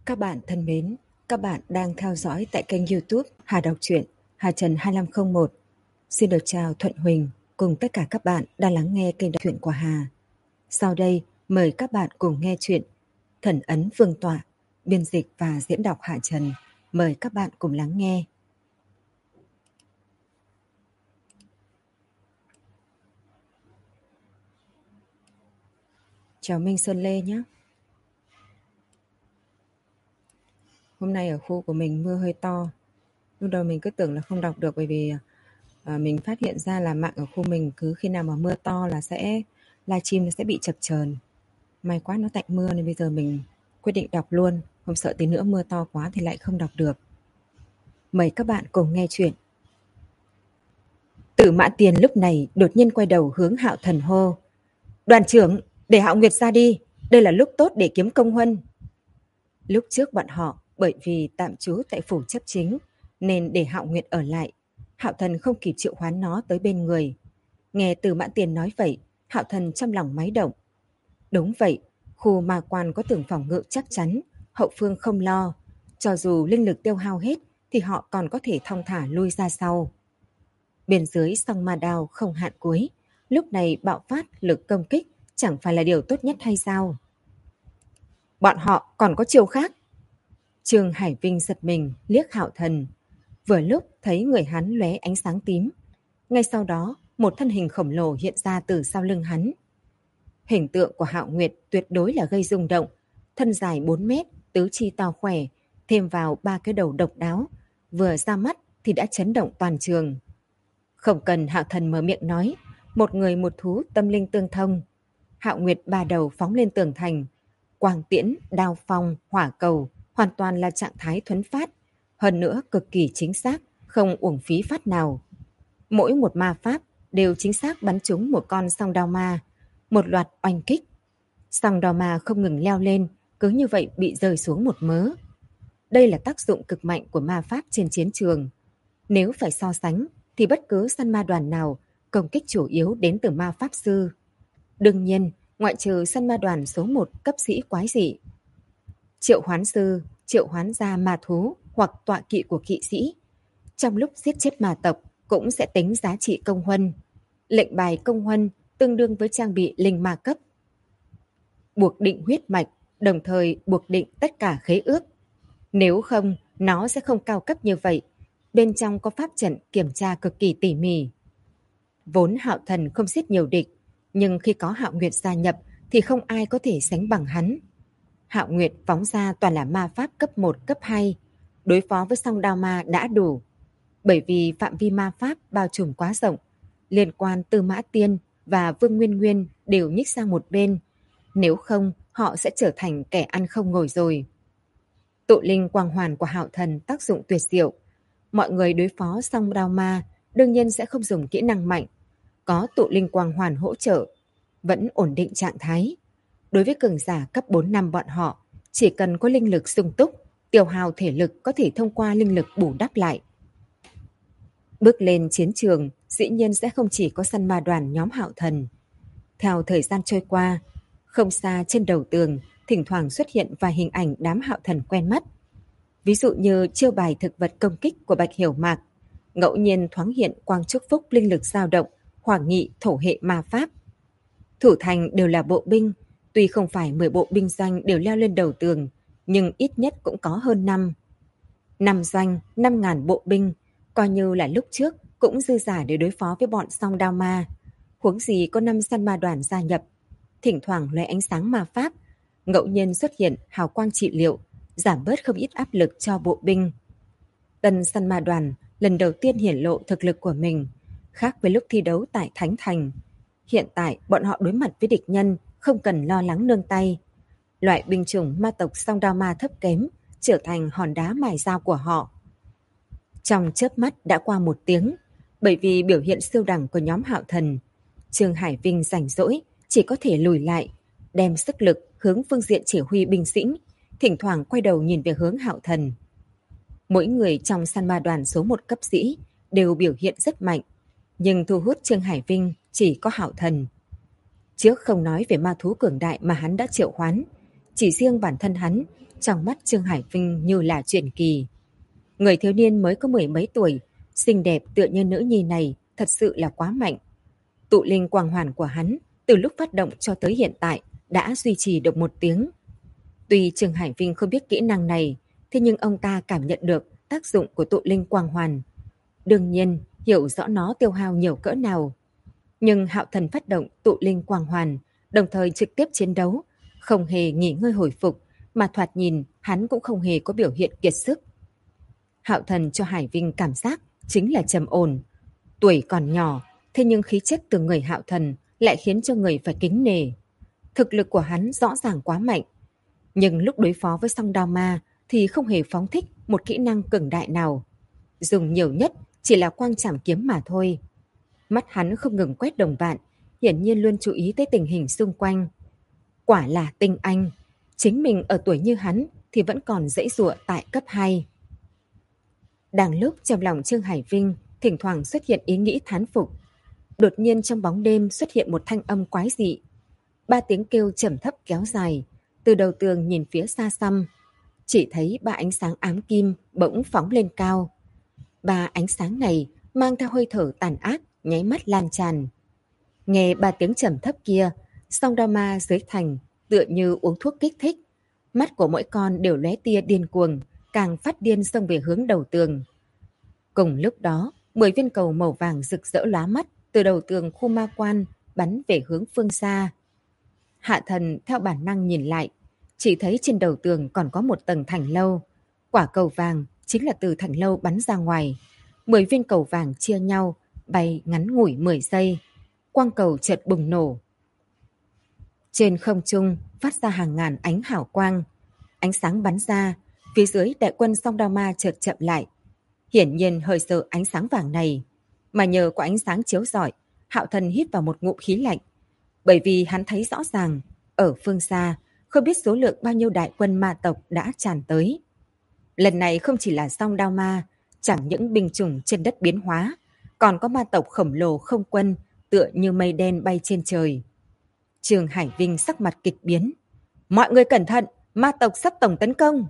Các bạn thân mến, các bạn đang theo dõi tại kênh YouTube Hà Đọc Truyện Hà Trần 2501. Xin được chào Thuận Huỳnh cùng tất cả các bạn đang lắng nghe kênh đọc truyện của Hà. Sau đây, mời các bạn cùng nghe truyện Thần Ấn Vương Tọa, biên dịch và diễn đọc Hà Trần. Mời các bạn cùng lắng nghe. Chào Minh Sơn Lê nhé. Hôm nay ở khu của mình mưa hơi to. Lúc đầu mình cứ tưởng là không đọc được bởi vì mình phát hiện ra là mạng ở khu mình cứ khi nào mà mưa to là sẽ livestream sẽ bị chập chờn. May quá nó tạnh mưa nên bây giờ mình quyết định đọc luôn, không sợ tí nữa mưa to quá thì lại không đọc được. Mời các bạn cùng nghe chuyện. Tử Mã Tiền lúc này đột nhiên quay đầu hướng Hạo Thần hô: "Đoàn trưởng, để Hạo Nguyệt ra đi, đây là lúc tốt để kiếm công huân." Lúc trước bọn họ bởi vì tạm trú tại phủ chấp chính nên để Hạo Nguyệt ở lại. Hạo Thần không kịp triệu hoán nó tới bên người. Nghe Tử Mã Tiền nói vậy, Hạo Thần trong lòng máy động. Đúng vậy, khu ma quan có tường phòng ngự chắc chắn, hậu phương không lo. Cho dù linh lực tiêu hao hết thì họ còn có thể thong thả lui ra sau. Bên dưới song ma đao không hạn cuối, lúc này bạo phát lực công kích chẳng phải là điều tốt nhất hay sao? Bọn họ còn có chiêu khác. Trương Hải Vinh giật mình liếc Hạo Thần. Vừa lúc thấy người hắn lóe ánh sáng tím. Ngay sau đó, một thân hình khổng lồ hiện ra từ sau lưng hắn. Hình tượng của Hạo Nguyệt tuyệt đối là gây rung động. Thân dài 4 mét, tứ chi to khỏe, thêm vào 3 cái đầu độc đáo. Vừa ra mắt thì đã chấn động toàn trường. Không cần Hạo Thần mở miệng nói, một người một thú tâm linh tương thông. Hạo Nguyệt 3 đầu phóng lên tường thành. Quang tiễn, đao phong, hỏa cầu, hoàn toàn là trạng thái thuấn phát. Hơn nữa cực kỳ chính xác, không uổng phí phát nào. Mỗi một ma pháp đều chính xác bắn trúng một con song đao ma. Một loạt oanh kích. Song đao ma không ngừng leo lên, cứ như vậy bị rơi xuống một mớ. Đây là tác dụng cực mạnh của ma pháp trên chiến trường. Nếu phải so sánh, thì bất cứ săn ma đoàn nào công kích chủ yếu đến từ ma pháp sư. Đương nhiên, ngoại trừ săn ma đoàn số 1 cấp sĩ quái dị. Triệu hoán sư, triệu hoán ra ma thú hoặc tọa kỵ của kỵ sĩ. Trong lúc giết chết ma tộc cũng sẽ tính giá trị công huân. Lệnh bài công huân tương đương với trang bị linh ma cấp. Buộc định huyết mạch, đồng thời buộc định tất cả khế ước. Nếu không, nó sẽ không cao cấp như vậy. Bên trong có pháp trận kiểm tra cực kỳ tỉ mỉ. Vốn Hạo Thần không giết nhiều địch, nhưng khi có Hạo Nguyệt gia nhập thì không ai có thể sánh bằng hắn. Hạo Nguyệt phóng ra toàn là ma pháp cấp 1, cấp 2. Đối phó với song đao ma đã đủ. Bởi vì phạm vi ma pháp bao trùm quá rộng, liên quan Tư Mã Tiên và Vương Nguyên Nguyên đều nhích sang một bên. Nếu không, họ sẽ trở thành kẻ ăn không ngồi rồi. Tụ linh quang hoàn của Hạo Thần tác dụng tuyệt diệu. Mọi người đối phó song đao ma đương nhiên sẽ không dùng kỹ năng mạnh. Có tụ linh quang hoàn hỗ trợ, vẫn ổn định trạng thái. Đối với cường giả cấp 4 năm bọn họ, chỉ cần có linh lực sung túc, tiêu hao thể lực có thể thông qua linh lực bù đắp lại. Bước lên chiến trường, dĩ nhiên sẽ không chỉ có săn ma đoàn nhóm Hạo Thần. Theo thời gian trôi qua, không xa trên đầu tường, thỉnh thoảng xuất hiện vài hình ảnh đám Hạo Thần quen mắt. Ví dụ như chiêu bài thực vật công kích của Bạch Hiểu Mạc, ngẫu nhiên thoáng hiện quang chúc phúc linh lực dao động, hỏa nghị thổ hệ ma pháp. Thủ thành đều là bộ binh, tuy không phải 10 bộ binh doanh đều leo lên đầu tường, nhưng ít nhất cũng có hơn 5 doanh, 5.000 bộ binh, coi như là lúc trước cũng dư giả để đối phó với bọn song đao ma. Huống gì có 5 săn ma đoàn gia nhập, thỉnh thoảng lóe ánh sáng ma pháp, ngẫu nhiên xuất hiện hào quang trị liệu, giảm bớt không ít áp lực cho bộ binh. Tân săn ma đoàn lần đầu tiên hiển lộ thực lực của mình, khác với lúc thi đấu tại Thánh Thành. Hiện tại bọn họ đối mặt với địch nhân không cần lo lắng nương tay. Loại binh chủng ma tộc song đao ma thấp kém trở thành hòn đá mài dao của họ. Trong chớp mắt đã qua 1 tiếng, bởi vì biểu hiện siêu đẳng của nhóm Hạo Thần, Trương Hải Vinh rảnh rỗi chỉ có thể lùi lại, đem sức lực hướng phương diện chỉ huy binh sĩ, thỉnh thoảng quay đầu nhìn về hướng Hạo Thần. Mỗi người trong săn ma đoàn số 1 cấp sĩ đều biểu hiện rất mạnh, nhưng thu hút Trương Hải Vinh chỉ có Hạo Thần. Trước không nói về ma thú cường đại mà hắn đã triệu hoán, Chỉ riêng bản thân hắn, trong mắt Trương Hải Vinh như là truyền kỳ. Người thiếu niên mới có 10 mấy tuổi, xinh đẹp tựa như nữ nhi này thật sự là quá mạnh. Tụ linh quang hoàn của hắn từ lúc phát động cho tới hiện tại đã duy trì được 1 tiếng. Tuy Trương Hải Vinh không biết kỹ năng này, thế nhưng ông ta cảm nhận được tác dụng của tụ linh quang hoàn. Đương nhiên, hiểu rõ nó tiêu hao nhiều cỡ nào. Nhưng Hạo Thần phát động tụ linh quang hoàn, đồng thời trực tiếp chiến đấu, không hề nghỉ ngơi hồi phục, mà thoạt nhìn hắn cũng không hề có biểu hiện kiệt sức. Hạo Thần cho Hải Vinh cảm giác chính là trầm ổn. Tuổi còn nhỏ, thế nhưng khí chất từ người Hạo Thần lại khiến cho người phải kính nể. Thực lực của hắn rõ ràng quá mạnh. Nhưng lúc đối phó với song đao ma thì không hề phóng thích một kỹ năng cường đại nào. Dùng nhiều nhất chỉ là quang trảm kiếm mà thôi. Mắt hắn không ngừng quét đồng bạn, hiển nhiên luôn chú ý tới tình hình xung quanh. Quả là tinh anh. Chính mình ở tuổi như hắn thì vẫn còn dãy giụa tại cấp 2. Đang lúc trong lòng Trương Hải Vinh thỉnh thoảng xuất hiện ý nghĩ thán phục. Đột nhiên trong bóng đêm xuất hiện một thanh âm quái dị. 3 tiếng kêu trầm thấp kéo dài, từ đầu tường nhìn phía xa xăm. Chỉ thấy 3 ánh sáng ám kim bỗng phóng lên cao. 3 ánh sáng này mang theo hơi thở tàn ác, nháy mắt lan tràn. Nghe 3 tiếng trầm thấp kia, song đao ma dưới thành tựa như uống thuốc kích thích. Mắt của mỗi con đều lóe tia điên cuồng, càng phát điên xông về hướng đầu tường. Cùng lúc đó, 10 viên cầu màu vàng rực rỡ lóa mắt từ đầu tường khu ma quan bắn về hướng phương xa. Hạ Thần theo bản năng nhìn lại, chỉ thấy trên đầu tường còn có một tầng thành lâu. Quả cầu vàng chính là từ thành lâu bắn ra ngoài. 10 viên cầu vàng chia nhau, bay ngắn ngủi 10 giây. Quang cầu chợt bùng nổ. Trên không trung phát ra hàng ngàn ánh hào quang. Ánh sáng bắn ra, phía dưới đại quân song đao ma chợt chậm lại. Hiển nhiên hơi sợ ánh sáng vàng này. Mà nhờ có ánh sáng chiếu rọi, Hạo Thần hít vào một ngụm khí lạnh. Bởi vì hắn thấy rõ ràng, ở phương xa, không biết số lượng bao nhiêu đại quân ma tộc đã tràn tới. Lần này không chỉ là song đao ma, chẳng những binh chủng trên đất biến hóa, còn có ma tộc khổng lồ không quân tựa như mây đen bay trên trời. Trương Hải Vinh sắc mặt kịch biến. Mọi người cẩn thận, ma tộc sắp tổng tấn công.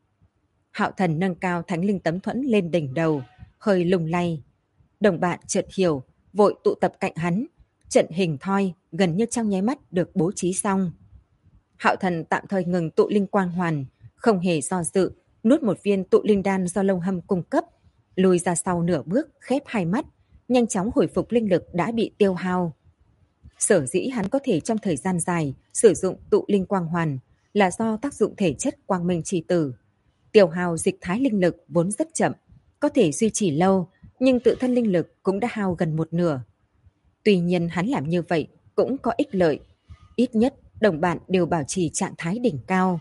Hạo Thần nâng cao thánh linh tấm thuẫn lên đỉnh đầu, hơi lung lay. Đồng bạn chợt hiểu, vội tụ tập cạnh hắn. Trận hình thoi gần như trong nháy mắt được bố trí xong. Hạo Thần tạm thời ngừng tụ linh quang hoàn, không hề do dự, nuốt một viên tụ linh đan do Long Hâm cung cấp, lùi ra sau nửa bước, khép hai mắt, nhanh chóng hồi phục linh lực đã bị tiêu hao. Sở dĩ hắn có thể trong thời gian dài sử dụng tụ linh quang hoàn là do tác dụng thể chất quang minh trì tử. Tiêu hao dịch thái linh lực vốn rất chậm, có thể duy trì lâu, nhưng tự thân linh lực cũng đã hao gần một nửa. Tuy nhiên hắn làm như vậy cũng có ích lợi, ít nhất đồng bạn đều bảo trì trạng thái đỉnh cao.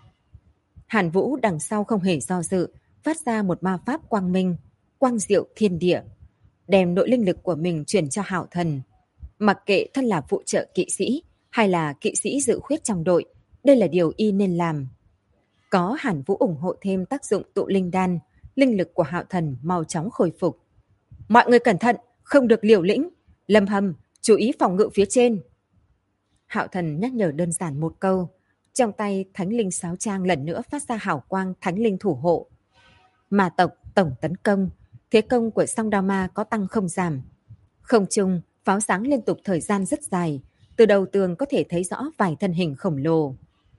Hàn Vũ đằng sau không hề do dự, phát ra một ma pháp quang minh, quang diệu thiên địa, đem nội linh lực của mình truyền cho Hạo Thần. Mặc kệ thân là phụ trợ kỵ sĩ hay là kỵ sĩ dự khuyết trong đội, đây là điều y nên làm. Có Hàn Vũ ủng hộ thêm tác dụng tụ linh đan, linh lực của Hạo Thần mau chóng khôi phục. Mọi người cẩn thận, không được liều lĩnh. Lâm Hâm, chú ý phòng ngự phía trên. Hạo Thần nhắc nhở đơn giản một câu. Trong tay thánh linh sáo trang lần nữa phát ra hào quang thánh linh thủ hộ. Ma tộc tổng tấn công, thế công của song đao ma có tăng không giảm. Không trung, pháo sáng liên tục thời gian rất dài, từ đầu tường có thể thấy rõ vài thân hình khổng lồ.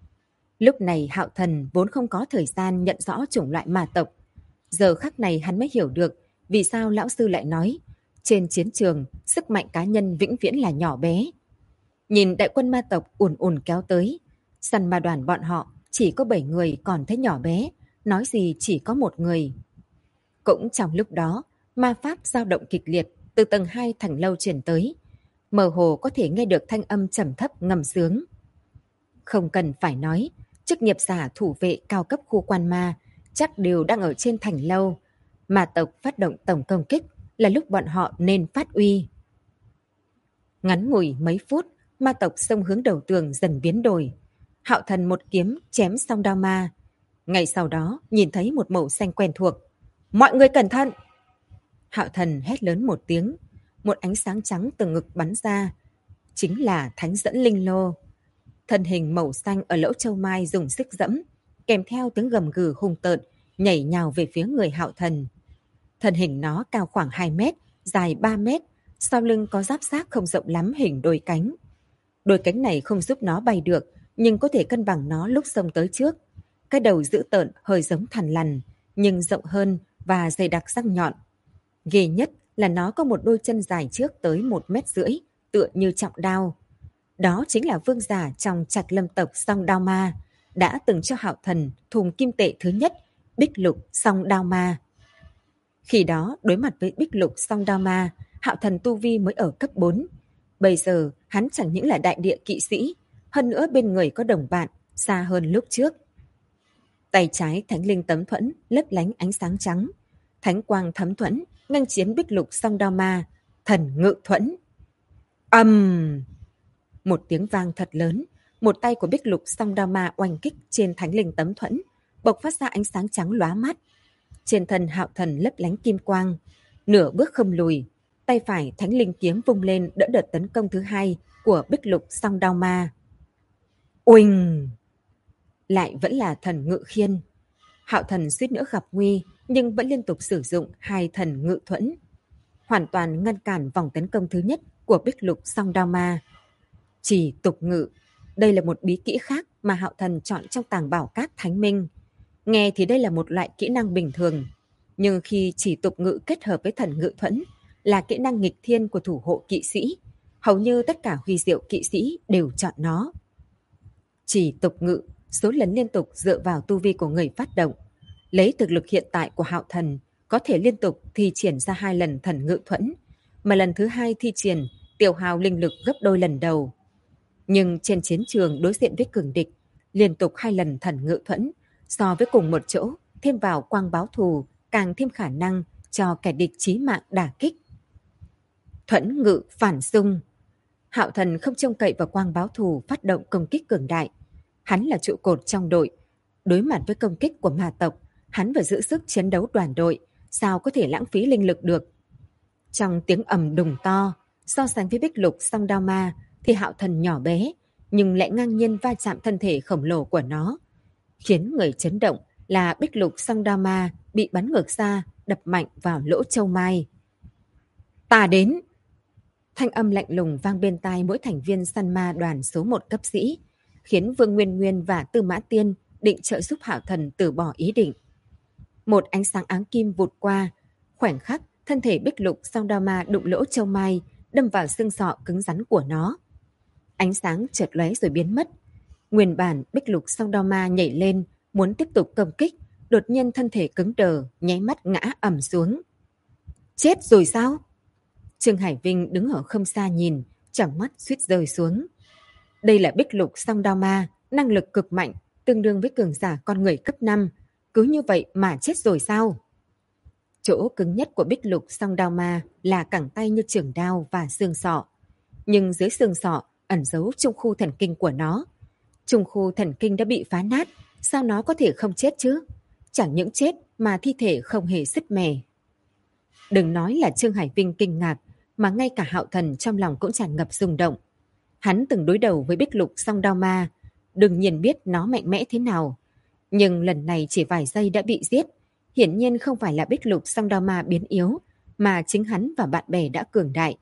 Lúc này Hạo Thần vốn không có thời gian nhận rõ chủng loại ma tộc. Giờ khắc này hắn mới hiểu được vì sao lão sư lại nói trên chiến trường sức mạnh cá nhân vĩnh viễn là nhỏ bé. Nhìn đại quân ma tộc ùn ùn kéo tới, săn ma đoàn bọn họ chỉ có 7 người còn thấy nhỏ bé, nói gì chỉ có một người. Cũng trong lúc đó, ma pháp dao động kịch liệt từ tầng 2 thành lâu truyền tới. Mơ hồ có thể nghe được thanh âm trầm thấp ngầm sướng. Không cần phải nói, chức nghiệp giả thủ vệ cao cấp khu quan ma chắc đều đang ở trên thành lâu. Ma tộc phát động tổng công kích là lúc bọn họ nên phát uy. Ngắn ngủi mấy phút, ma tộc xông hướng đầu tường dần biến đổi. Hạo Thần một kiếm chém xong đao ma. Ngay sau đó nhìn thấy một màu xanh quen thuộc. Mọi người cẩn thận! Hạo Thần hét lớn một tiếng. Một ánh sáng trắng từ ngực bắn ra. Chính là thánh dẫn linh lô. Thân hình màu xanh ở lỗ châu mai dùng sức dẫm, kèm theo tiếng gầm gừ hung tợn, nhảy nhào về phía người Hạo Thần. Thân hình nó cao khoảng 2 mét, dài 3 mét, sau lưng có giáp xác không rộng lắm hình đôi cánh. Đôi cánh này không giúp nó bay được, nhưng có thể cân bằng nó lúc xông tới trước. Cái đầu dữ tợn hơi giống thằn lằn, nhưng rộng hơn và dày đặc răng nhọn. Ghê nhất là nó có một đôi chân dài trước tới 1,5 mét, tựa như trọng đao. Đó chính là vương giả trong Trạch Lâm tộc Song Đao Ma, đã từng cho Hạo Thần thùng kim tệ thứ nhất, Bích Lục Song Đao Ma. Khi đó, đối mặt với Bích Lục Song Đao Ma, Hạo Thần tu vi mới ở cấp 4. Bây giờ, hắn chẳng những là đại địa kỵ sĩ, hơn nữa bên người có đồng bạn, xa hơn lúc trước. Tay trái Thánh Linh Tấm Thuẫn lấp lánh ánh sáng trắng, thánh quang thấm thuẫn, nghênh chiến Bích Lục Song Đao Ma, Thần Ngự Thuẫn. Một tiếng vang thật lớn, một tay của Bích Lục Song Đao Ma oanh kích trên Thánh Linh Tấm Thuẫn, bộc phát ra ánh sáng trắng lóa mắt. Trên thân Hạo Thần lấp lánh kim quang, nửa bước không lùi, tay phải Thánh Linh kiếm vung lên đỡ đợt tấn công thứ hai của Bích Lục Song Đao Ma. Uỳnh! Lại vẫn là thần ngự khiên. Hạo Thần suýt nữa gặp nguy, nhưng vẫn liên tục sử dụng hai thần ngự thuẫn, hoàn toàn ngăn cản vòng tấn công thứ nhất của Bích Lục Song Đao Ma. Chỉ tục ngự, đây là một bí kỹ khác mà Hạo Thần chọn trong tàng bảo cát Thánh Minh. Nghe thì đây là một loại kỹ năng bình thường, nhưng khi chỉ tục ngự kết hợp với thần ngự thuẫn là kỹ năng nghịch thiên của thủ hộ kỵ sĩ, hầu như tất cả huy diệu kỵ sĩ đều chọn nó. Chỉ tục ngự, số lần liên tục dựa vào tu vi của người phát động. Lấy thực lực hiện tại của Hạo Thần, có thể liên tục thi triển ra 2 lần thần ngự thuẫn, mà lần thứ 2 thi triển tiêu hao linh lực gấp đôi lần đầu. Nhưng trên chiến trường đối diện với cường địch, liên tục 2 lần thần ngự thuẫn, so với cùng một chỗ, thêm vào quang báo thù, càng thêm khả năng cho kẻ địch chí mạng đả kích. Thuẫn ngự phản xung. Hạo Thần không trông cậy vào quang báo thù phát động công kích cường đại. Hắn là trụ cột trong đội. Đối mặt với công kích của ma tộc, hắn phải giữ sức chiến đấu đoàn đội, sao có thể lãng phí linh lực được. Trong tiếng ầm đùng to, so sánh với Bích Lục Song Đao Ma thì Hạo Thần nhỏ bé, nhưng lại ngang nhiên va chạm thân thể khổng lồ của nó. Khiến người chấn động là Bích Lục Song Đao Ma bị bắn ngược ra, đập mạnh vào lỗ châu mai. Ta đến! Thanh âm lạnh lùng vang bên tai mỗi thành viên săn ma đoàn số 1 cấp sĩ, khiến Vương Nguyên Nguyên và Tư Mã Tiên định trợ giúp Hạo Thần từ bỏ ý định. Một ánh sáng áng kim vụt qua, khoảnh khắc thân thể Bích Lục Song Đao Ma đụng lỗ châu mai, đâm vào xương sọ cứng rắn của nó. Ánh sáng chợt lóe rồi biến mất. Nguyên bản Bích Lục Song Đao Ma nhảy lên, muốn tiếp tục công kích, đột nhiên thân thể cứng đờ, nháy mắt ngã ầm xuống. Chết rồi sao? Trương Hải Vinh đứng ở không xa nhìn, tròng mắt suýt rơi xuống. Đây là Bích Lục Song Đao Ma, năng lực cực mạnh, tương đương với cường giả con người cấp 5. Cứ như vậy mà chết rồi sao? Chỗ cứng nhất của Bích Lục Song Đao Ma là cẳng tay như trường đao và xương sọ. Nhưng dưới xương sọ ẩn giấu trung khu thần kinh của nó. Trung khu thần kinh đã bị phá nát, sao nó có thể không chết chứ? Chẳng những chết mà thi thể không hề sứt mẻ. Đừng nói là Trương Hải Vinh kinh ngạc, mà ngay cả Hạo Thần trong lòng cũng tràn ngập rung động. Hắn từng đối đầu với Bích Lục Song Đao Ma, đương nhiên biết nó mạnh mẽ thế nào. Nhưng lần này chỉ vài giây đã bị giết. Hiển nhiên không phải là Bích Lục Song Đao Ma biến yếu, mà chính hắn và bạn bè đã cường đại.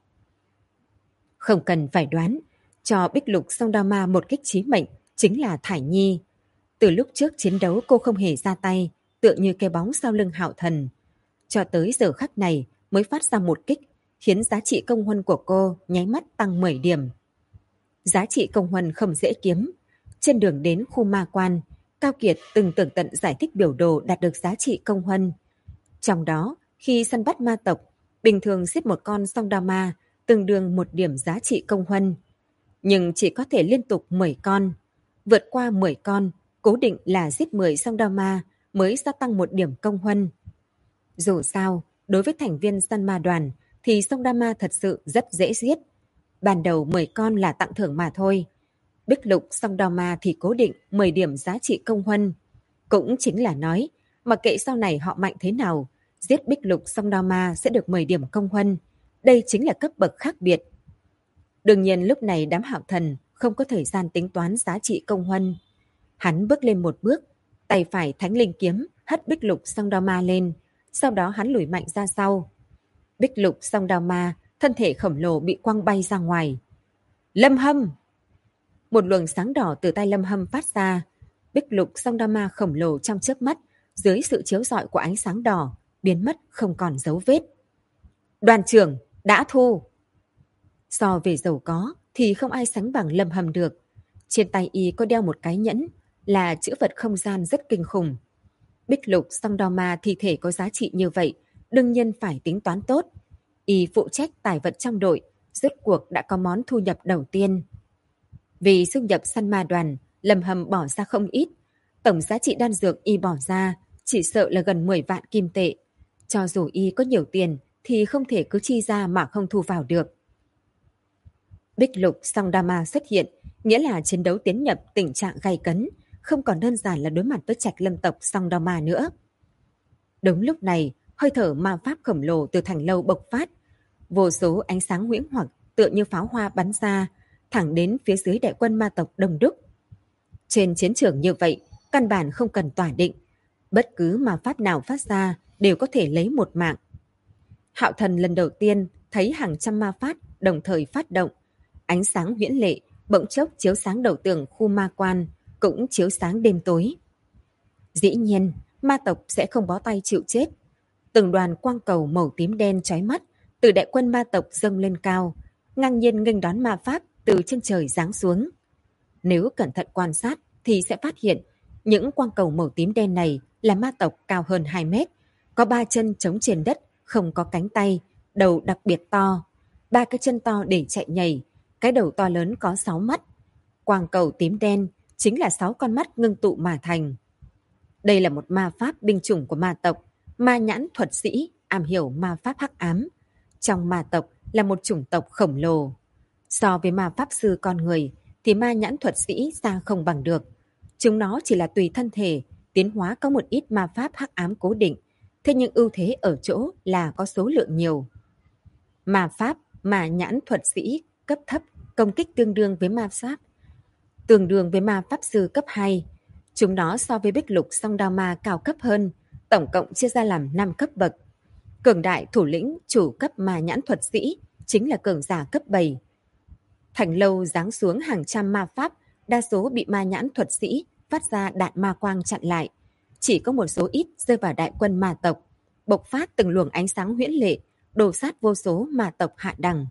Không cần phải đoán, cho Bích Lục Song Đao Ma một kích chí mệnh chính là Thải Nhi. Từ lúc trước chiến đấu cô không hề ra tay, tựa như cái bóng sau lưng Hạo Thần. Cho tới giờ khắc này mới phát ra một kích, khiến giá trị công huân của cô nháy mắt tăng 10 điểm. Giá trị công huân không dễ kiếm. Trên đường đến khu ma quan, Cao Kiệt từng tường tận giải thích biểu đồ đạt được giá trị công huân. Trong đó, khi săn bắt ma tộc, bình thường giết một con song đao ma tương đương 1 điểm giá trị công huân. Nhưng chỉ có thể liên tục 10 con. Vượt qua 10 con, cố định là giết 10 song đao ma mới gia tăng 1 điểm công huân. Dù sao, đối với thành viên săn ma đoàn thì song đao ma thật sự rất dễ giết. Ban đầu 10 con là tặng thưởng mà thôi. Bích Lục Song Đao Ma thì cố định 10 điểm giá trị công huân. Cũng chính là nói, mặc kệ sau này họ mạnh thế nào, giết Bích Lục Song Đao Ma sẽ được 10 điểm công huân. Đây chính là cấp bậc khác biệt. Đương nhiên lúc này đám Hạo Thần không có thời gian tính toán giá trị công huân. Hắn bước lên một bước, tay phải thánh linh kiếm hất Bích Lục song đao ma lên, sau đó hắn lùi mạnh ra sau. Bích Lục song đao ma, thân thể khổng lồ bị quăng bay ra ngoài. Lâm Hâm! Một luồng sáng đỏ từ tay Lâm Hâm phát ra. Bích Lục song đao ma khổng lồ trong chớp mắt, dưới sự chiếu rọi của ánh sáng đỏ, biến mất không còn dấu vết. Đoàn trưởng, đã thu! So về giàu có thì không ai sánh bằng Lâm Hâm được. Trên tay y có đeo một cái nhẫn, là trữ vật không gian rất kinh khủng. Bích Lục song đao ma thi thể có giá trị như vậy, đương nhiên phải tính toán tốt. Y phụ trách tài vật trong đội, rốt cuộc đã có món thu nhập đầu tiên. Vì xung nhập săn ma đoàn, Lâm Hâm bỏ ra không ít. Tổng giá trị đan dược y bỏ ra chỉ sợ là gần 10 vạn kim tệ. Cho dù y có nhiều tiền thì không thể cứ chi ra mà không thu vào được. Bích Lục song đao ma xuất hiện, nghĩa là chiến đấu tiến nhập tình trạng gay cấn, không còn đơn giản là đối mặt với Trạch Lâm tộc song đao ma nữa. Đúng lúc này, hơi thở ma pháp khổng lồ từ thành lâu bộc phát. Vô số ánh sáng huyễn hoặc tựa như pháo hoa bắn ra, thẳng đến phía dưới đại quân ma tộc đông đúc. Trên chiến trường như vậy, căn bản không cần tỏa định. Bất cứ ma pháp nào phát ra đều có thể lấy một mạng. Hạo Thần lần đầu tiên thấy hàng trăm ma pháp đồng thời phát động. Ánh sáng huyễn lệ bỗng chốc chiếu sáng đầu tường khu ma quan, cũng chiếu sáng đêm tối. Dĩ nhiên, ma tộc sẽ không bó tay chịu chết. Từng đoàn quang cầu màu tím đen chói mắt từ đại quân ma tộc dâng lên cao, ngang nhiên nghênh đón ma pháp từ trên trời giáng xuống. Nếu cẩn thận quan sát thì sẽ phát hiện những quang cầu màu tím đen này là ma tộc cao hơn 2 mét, có 3 chân trống trên đất, không có cánh tay, đầu đặc biệt to, 3 cái chân to để chạy nhảy, cái đầu to lớn có 6 mắt. Quang cầu tím đen chính là 6 con mắt ngưng tụ mà thành. Đây là một ma pháp binh chủng của ma tộc, ma nhãn thuật sĩ, am hiểu ma pháp hắc ám. Trong ma tộc là một chủng tộc khổng lồ. So với ma pháp sư con người thì ma nhãn thuật sĩ xa không bằng được. Chúng nó chỉ là tùy thân thể, tiến hóa có một ít ma pháp hắc ám cố định. Thế nhưng ưu thế ở chỗ là có số lượng nhiều. Ma pháp, ma nhãn thuật sĩ cấp thấp, công kích tương đương với ma pháp sư cấp 2. Chúng nó so với Bích Lục song đao ma cao cấp hơn, tổng cộng chia ra làm 5 cấp bậc. Cường đại thủ lĩnh chủ cấp ma nhãn thuật sĩ chính là cường giả cấp 7. Thành lâu giáng xuống hàng trăm ma pháp, đa số bị ma nhãn thuật sĩ phát ra đạn ma quang chặn lại. Chỉ có một số ít rơi vào đại quân ma tộc, bộc phát từng luồng ánh sáng huyễn lệ, đổ sát vô số ma tộc hạ đẳng.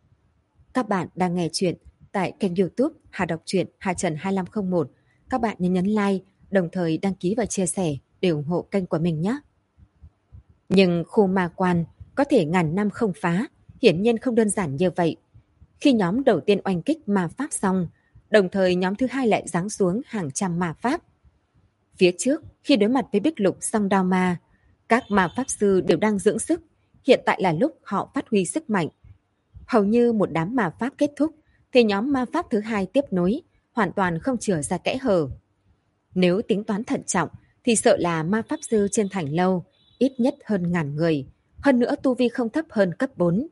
Các bạn đang nghe chuyện tại kênh YouTube Hà Đọc truyện Hà Trần 2501. Các bạn nhấn like, đồng thời đăng ký và chia sẻ để ủng hộ kênh của mình nhé. Nhưng khu ma quan có thể ngàn năm không phá, hiển nhiên không đơn giản như vậy. Khi nhóm đầu tiên oanh kích ma pháp xong, đồng thời nhóm thứ hai lại giáng xuống hàng trăm ma pháp. Phía trước, khi đối mặt với Bích Lục song đao ma, các ma pháp sư đều đang dưỡng sức, hiện tại là lúc họ phát huy sức mạnh. Hầu như một đám ma pháp kết thúc, thì nhóm ma pháp thứ hai tiếp nối, hoàn toàn không chừa ra kẽ hở. Nếu tính toán thận trọng, thì sợ là ma pháp sư trên thành lâu, ít nhất hơn 1000 người, hơn nữa tu vi không thấp hơn cấp 4.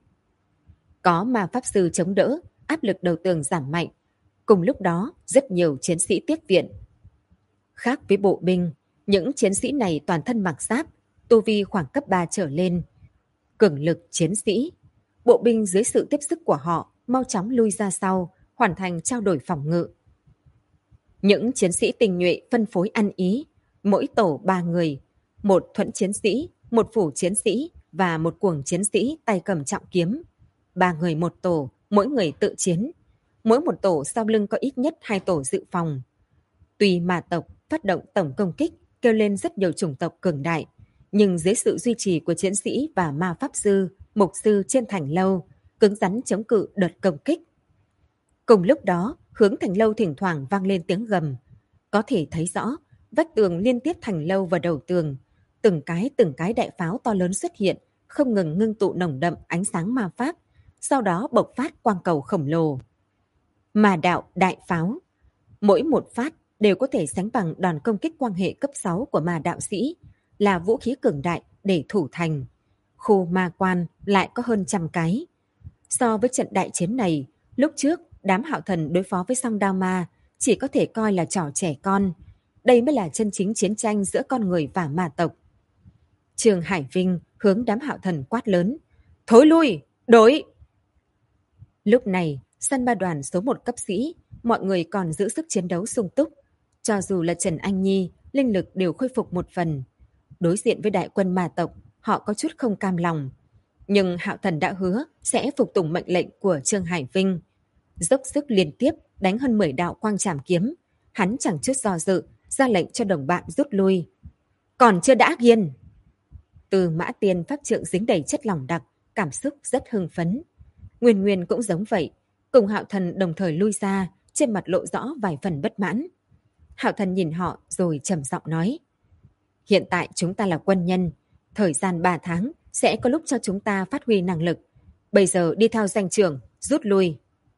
Có ma pháp sư chống đỡ, áp lực đầu tường giảm mạnh. Cùng lúc đó, rất nhiều chiến sĩ tiếp viện. Khác với bộ binh, những chiến sĩ này toàn thân mặc giáp, tu vi khoảng cấp 3 trở lên. Cường lực chiến sĩ. Bộ binh dưới sự tiếp sức của họ mau chóng lui ra sau, hoàn thành trao đổi phòng ngự. Những chiến sĩ tinh nhuệ phân phối ăn ý, mỗi tổ 3 người, một thuẫn chiến sĩ, một phủ chiến sĩ và một cuồng chiến sĩ tay cầm trọng kiếm. 3 người một tổ, mỗi người tự chiến. Mỗi một tổ sau lưng có ít nhất 2 tổ dự phòng. Tuy ma tộc phát động tổng công kích kêu lên rất nhiều chủng tộc cường đại, nhưng dưới sự duy trì của chiến sĩ và ma pháp sư, mục sư trên thành lâu, cứng rắn chống cự đợt công kích. Cùng lúc đó, hướng thành lâu thỉnh thoảng vang lên tiếng gầm. Có thể thấy rõ, vách tường liên tiếp thành lâu và đầu tường. Từng cái đại pháo to lớn xuất hiện, không ngừng ngưng tụ nồng đậm ánh sáng ma pháp, sau đó bộc phát quang cầu khổng lồ. Ma đạo đại pháo. Mỗi một phát đều có thể sánh bằng đòn công kích quang hệ cấp 6 của ma đạo sĩ, là vũ khí cường đại để thủ thành. Khu ma quan lại có hơn 100 cái. So với trận đại chiến này, lúc trước đám Hạo Thần đối phó với song đao ma chỉ có thể coi là trò trẻ con. Đây mới là chân chính chiến tranh giữa con người và ma tộc. Trương Hải Vinh hướng đám Hạo Thần quát lớn. Thối lui, đối! Lúc này, săn ba đoàn số 1 cấp sĩ, mọi người còn giữ sức chiến đấu sung túc. Cho dù là Trần Anh Nhi, linh lực đều khôi phục một phần. Đối diện với đại quân ma tộc, họ có chút không cam lòng. Nhưng Hạo Thần đã hứa sẽ phục tùng mệnh lệnh của Trương Hải Vinh. Dốc sức liên tiếp đánh hơn 10 đạo quang trảm kiếm. Hắn chẳng chút do dự, ra lệnh cho đồng bạn rút lui. Còn chưa đã ghiền! Từ Mã Tiên pháp trượng dính đầy chất lỏng đặc, cảm xúc rất hưng phấn. Nguyên Nguyên cũng giống vậy, cùng Hạo Thần đồng thời lui ra, trên mặt lộ rõ vài phần bất mãn. Hạo Thần nhìn họ rồi trầm giọng nói. Hiện tại chúng ta là quân nhân, thời gian 3 tháng sẽ có lúc cho chúng ta phát huy năng lực. Bây giờ đi theo danh trưởng, rút lui.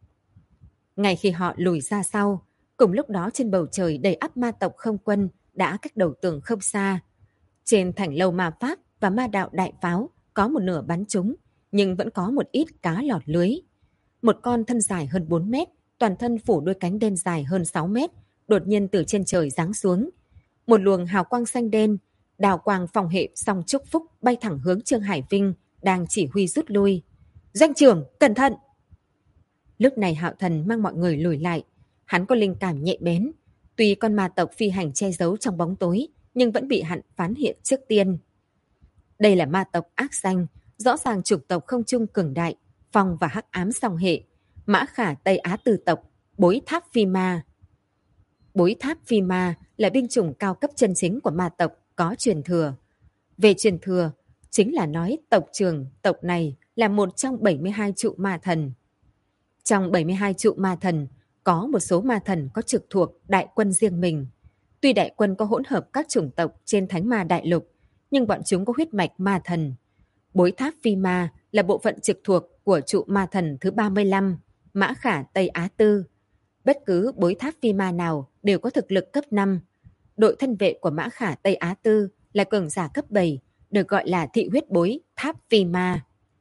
Ngay khi họ lùi ra sau, cùng lúc đó trên bầu trời đầy ắp ma tộc không quân đã cách đầu tường không xa. Trên thành lâu ma pháp và ma đạo đại pháo có một nửa bắn trúng, nhưng vẫn có một ít cá lọt lưới. Một con thân dài hơn 4 mét, toàn thân phủ đuôi cánh đen dài hơn 6 mét, đột nhiên từ trên trời giáng xuống. Một luồng hào quang xanh đen, đào quang phòng hệ song chúc phúc bay thẳng hướng Trương Hải Vinh đang chỉ huy rút lui. Doanh trưởng, cẩn thận! Lúc này Hạo Thần mang mọi người lùi lại. Hắn có linh cảm nhạy bén. Tuy con ma tộc phi hành che giấu trong bóng tối, nhưng vẫn bị hắn phát hiện trước tiên. Đây là ma tộc ác xanh, rõ ràng chủng tộc không trung cường đại, phong và hắc ám song hệ. Mã Khả Tây Á Tư tộc, Bối Tháp Phi Ma. Bối Tháp Phi Ma là binh chủng cao cấp chân chính của ma tộc, có truyền thừa. Về truyền thừa, chính là nói tộc trưởng tộc này là một trong 72 trụ ma thần. Trong 72 trụ ma thần, có một số ma thần có trực thuộc đại quân riêng mình. Tuy đại quân có hỗn hợp các chủng tộc trên Thánh Ma Đại Lục, nhưng bọn chúng có huyết mạch ma thần. Bối Tháp Phi Ma là bộ phận trực thuộc của trụ ma thần thứ 35, Mã Khả Tây Á Tư. Bất cứ Bối Tháp Phi Ma nào đều có thực lực cấp 5. Đội thân vệ của Mã Khả Tây Á Tư là cường giả cấp 7, được gọi là thị huyết bối Tháp Phi Ma.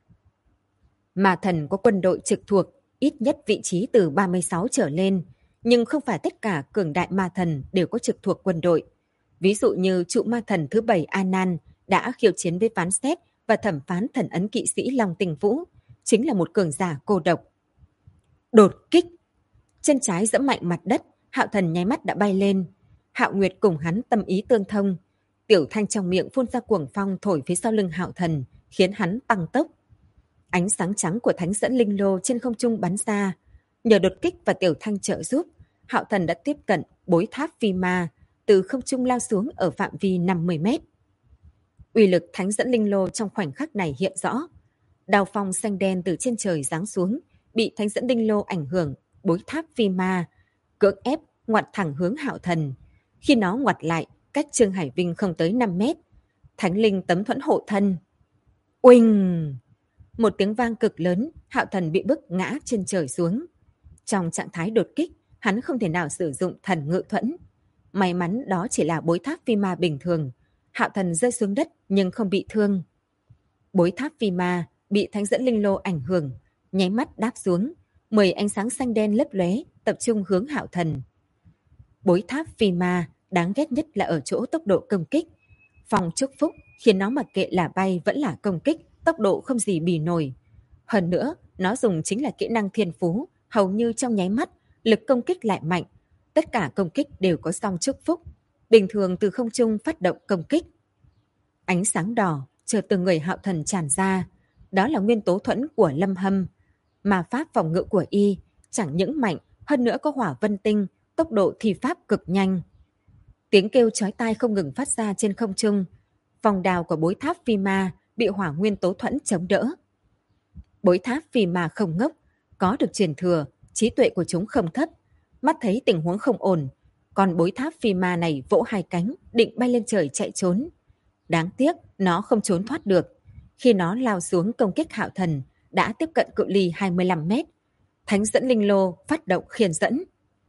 Ma thần có quân đội trực thuộc, ít nhất vị trí từ 36 trở lên, nhưng không phải tất cả cường đại ma thần đều có trực thuộc quân đội. Ví dụ như trụ ma thần thứ 7 A Nan đã khiêu chiến với phán xét và thẩm phán thần ấn kỵ sĩ Long Tình Vũ, chính là một cường giả cô độc. Đột kích! Chân trái giẫm mạnh mặt đất, Hạo Thần nháy mắt đã bay lên. Hạo Nguyệt cùng hắn tâm ý tương thông. Tiểu Thanh trong miệng phun ra cuồng phong thổi phía sau lưng Hạo Thần, khiến hắn tăng tốc. Ánh sáng trắng của thánh dẫn linh lô trên không trung bắn ra. Nhờ đột kích và Tiểu Thanh trợ giúp, Hạo Thần đã tiếp cận Bối Tháp Phi Ma, từ không trung lao xuống ở phạm vi 50 mét. Uy lực thánh dẫn linh lô trong khoảnh khắc này hiện rõ. Đao phong xanh đen từ trên trời giáng xuống, bị thánh dẫn linh lô ảnh hưởng, Bối Tháp Phi Ma cưỡng ép ngoặt thẳng hướng Hạo Thần. Khi nó ngoặt lại, cách Trương Hải Vinh không tới 5 mét. Thánh linh tấm thuẫn hộ thân. Uỳnh! Một tiếng vang cực lớn, Hạo Thần bị bức ngã trên trời xuống. Trong trạng thái đột kích, hắn không thể nào sử dụng thần ngự thuẫn. May mắn đó chỉ là Bối Tháp Phi Ma bình thường. Hạo Thần rơi xuống đất nhưng không bị thương. Bối Tháp Phi Ma bị thánh dẫn linh lô ảnh hưởng, nháy mắt đáp xuống. 10 ánh sáng xanh đen lấp lóe tập trung hướng Hạo Thần. Bối Tháp Phi Ma đáng ghét nhất là ở chỗ tốc độ công kích. Phong chúc phúc khiến nó mặc kệ là bay vẫn là công kích, tốc độ không gì bì nổi. Hơn nữa, nó dùng chính là kỹ năng thiên phú, hầu như trong nháy mắt, lực công kích lại mạnh. Tất cả công kích đều có song chúc phúc. Bình thường từ không trung phát động công kích. Ánh sáng đỏ chợt từ người Hạo Thần tràn ra. Đó là nguyên tố thuẫn của Lâm Hâm. Mà pháp phòng ngự của y chẳng những mạnh, hơn nữa có hỏa vân tinh, tốc độ thi pháp cực nhanh. Tiếng kêu chói tai không ngừng phát ra trên không trung. Vòng đào của Bối Tháp Phi Ma bị hỏa nguyên tố thuẫn chống đỡ. Bối Tháp Phi Ma không ngốc, có được truyền thừa, trí tuệ của chúng không thấp. Mắt thấy tình huống không ổn, còn Bối Tháp Phi Ma này vỗ hai cánh, định bay lên trời chạy trốn. Đáng tiếc, nó không trốn thoát được. Khi nó lao xuống công kích Hạo Thần, đã tiếp cận cự ly 25 mét. Thánh dẫn linh lô phát động khiên dẫn.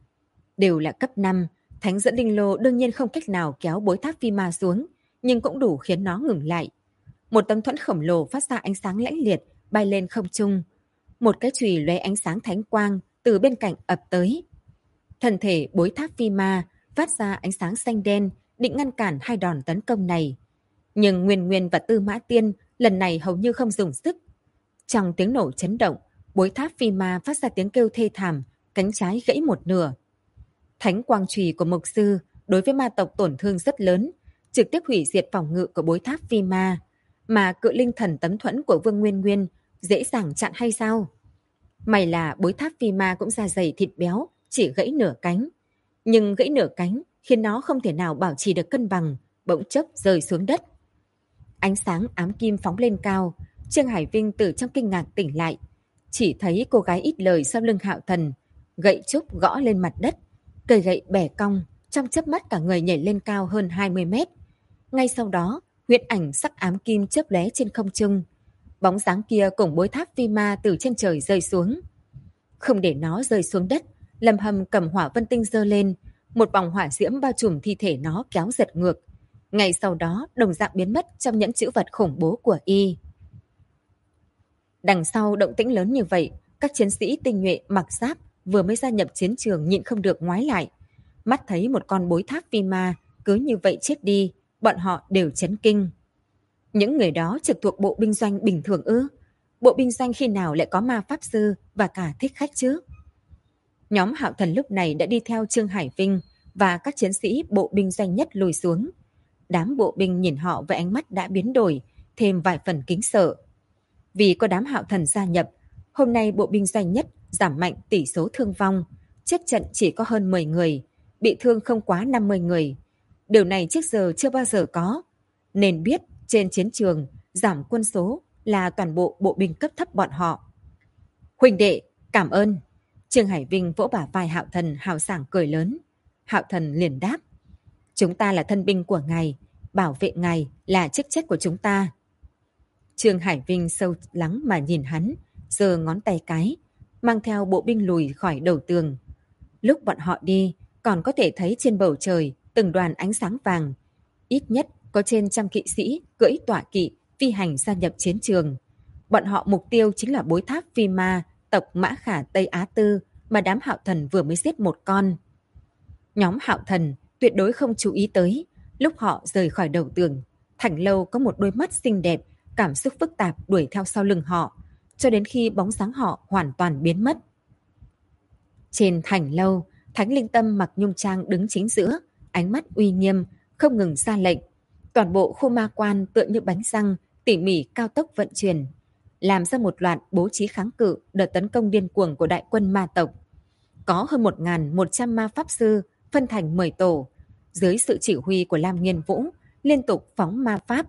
Đều là cấp 5, thánh dẫn linh lô đương nhiên không cách nào kéo Bối Tháp Phi Ma xuống, nhưng cũng đủ khiến nó ngừng lại. Một tấm thuẫn khổng lồ phát ra ánh sáng lãnh liệt, bay lên không trung. Một cái chùy lóe ánh sáng thánh quang từ bên cạnh ập tới. Thân thể bối tháp phi ma phát ra ánh sáng xanh đen định ngăn cản hai đòn tấn công này. Nhưng Nguyên Nguyên và Tư Mã Tiên lần này hầu như không dùng sức. Trong tiếng nổ chấn động, bối tháp phi ma phát ra tiếng kêu thê thảm, cánh trái gãy một nửa. Thánh quang chùy của mục sư đối với ma tộc tổn thương rất lớn, trực tiếp hủy diệt phòng ngự của bối tháp phi ma, mà cự linh thần tấm thuẫn của Vương Nguyên Nguyên dễ dàng chặn hay sao? May là bối tháp phi ma cũng da dày thịt béo, chỉ gãy nửa cánh. Nhưng gãy nửa cánh khiến nó không thể nào bảo trì được cân bằng, bỗng chốc rơi xuống đất. Ánh sáng ám kim phóng lên cao, Trương Hải Vinh từ trong kinh ngạc tỉnh lại. Chỉ thấy cô gái ít lời sau lưng Hạo Thần, gậy trúc gõ lên mặt đất, cây gậy bẻ cong, trong chớp mắt cả người nhảy lên cao hơn 20 mét. Ngay sau đó, huyễn ảnh sắc ám kim chớp lóe trên không trung. Bóng dáng kia cùng bối tháp phi ma từ trên trời rơi xuống. Không để nó rơi xuống đất, Lâm Hâm cầm hỏa vân tinh giơ lên, một vòng hỏa diễm bao trùm thi thể nó kéo giật ngược. Ngay sau đó, đồng dạng biến mất trong nhẫn chữ vật khủng bố của y. Đằng sau động tĩnh lớn như vậy, các chiến sĩ tinh nhuệ mặc giáp vừa mới gia nhập chiến trường nhịn không được ngoái lại. Mắt thấy một con bối tháp phi ma cứ như vậy chết đi, bọn họ đều chấn kinh. Những người đó trực thuộc bộ binh doanh bình thường ư? Bộ binh doanh khi nào lại có ma pháp sư và cả thích khách chứ? Nhóm Hạo Thần lúc này đã đi theo Trương Hải Vinh và các chiến sĩ bộ binh doanh nhất lùi xuống. Đám bộ binh nhìn họ với ánh mắt đã biến đổi, thêm vài phần kính sợ. Vì có đám Hạo Thần gia nhập, hôm nay bộ binh doanh nhất giảm mạnh tỷ số thương vong, chết trận chỉ có hơn 10 người, bị thương không quá 50 người. Điều này trước giờ chưa bao giờ có, nên biết trên chiến trường giảm quân số là toàn bộ bộ binh cấp thấp bọn họ. Huynh đệ, cảm ơn. Trương Hải Vinh vỗ bả vai Hạo Thần hào sảng cười lớn. Hạo Thần liền đáp. Chúng ta là thân binh của ngài, bảo vệ ngài là chức trách của chúng ta. Trương Hải Vinh sâu lắng mà nhìn hắn, giơ ngón tay cái, mang theo bộ binh lùi khỏi đầu tường. Lúc bọn họ đi, còn có thể thấy trên bầu trời từng đoàn ánh sáng vàng. Ít nhất có trên 100 kỵ sĩ cưỡi tọa kỵ phi hành gia nhập chiến trường. Bọn họ mục tiêu chính là bối tháp phi ma tộc Mã Khả Tây Á Tư mà đám Hạo Thần vừa mới giết một con. Nhóm Hạo Thần tuyệt đối không chú ý tới, lúc họ rời khỏi đầu tường, Thành Lâu có một đôi mắt xinh đẹp, cảm xúc phức tạp đuổi theo sau lưng họ, cho đến khi bóng dáng họ hoàn toàn biến mất. Trên Thành Lâu, Thánh Linh Tâm mặc nhung trang đứng chính giữa, ánh mắt uy nghiêm, không ngừng ra lệnh. Toàn bộ khu ma quan tựa như bánh răng, tỉ mỉ cao tốc vận chuyển, làm ra một loạt bố trí kháng cự đợt tấn công điên cuồng của đại quân ma tộc. Có hơn 1.100 ma pháp sư phân thành 10 tổ, dưới sự chỉ huy của Lam Nghiên Vũ, liên tục phóng ma pháp.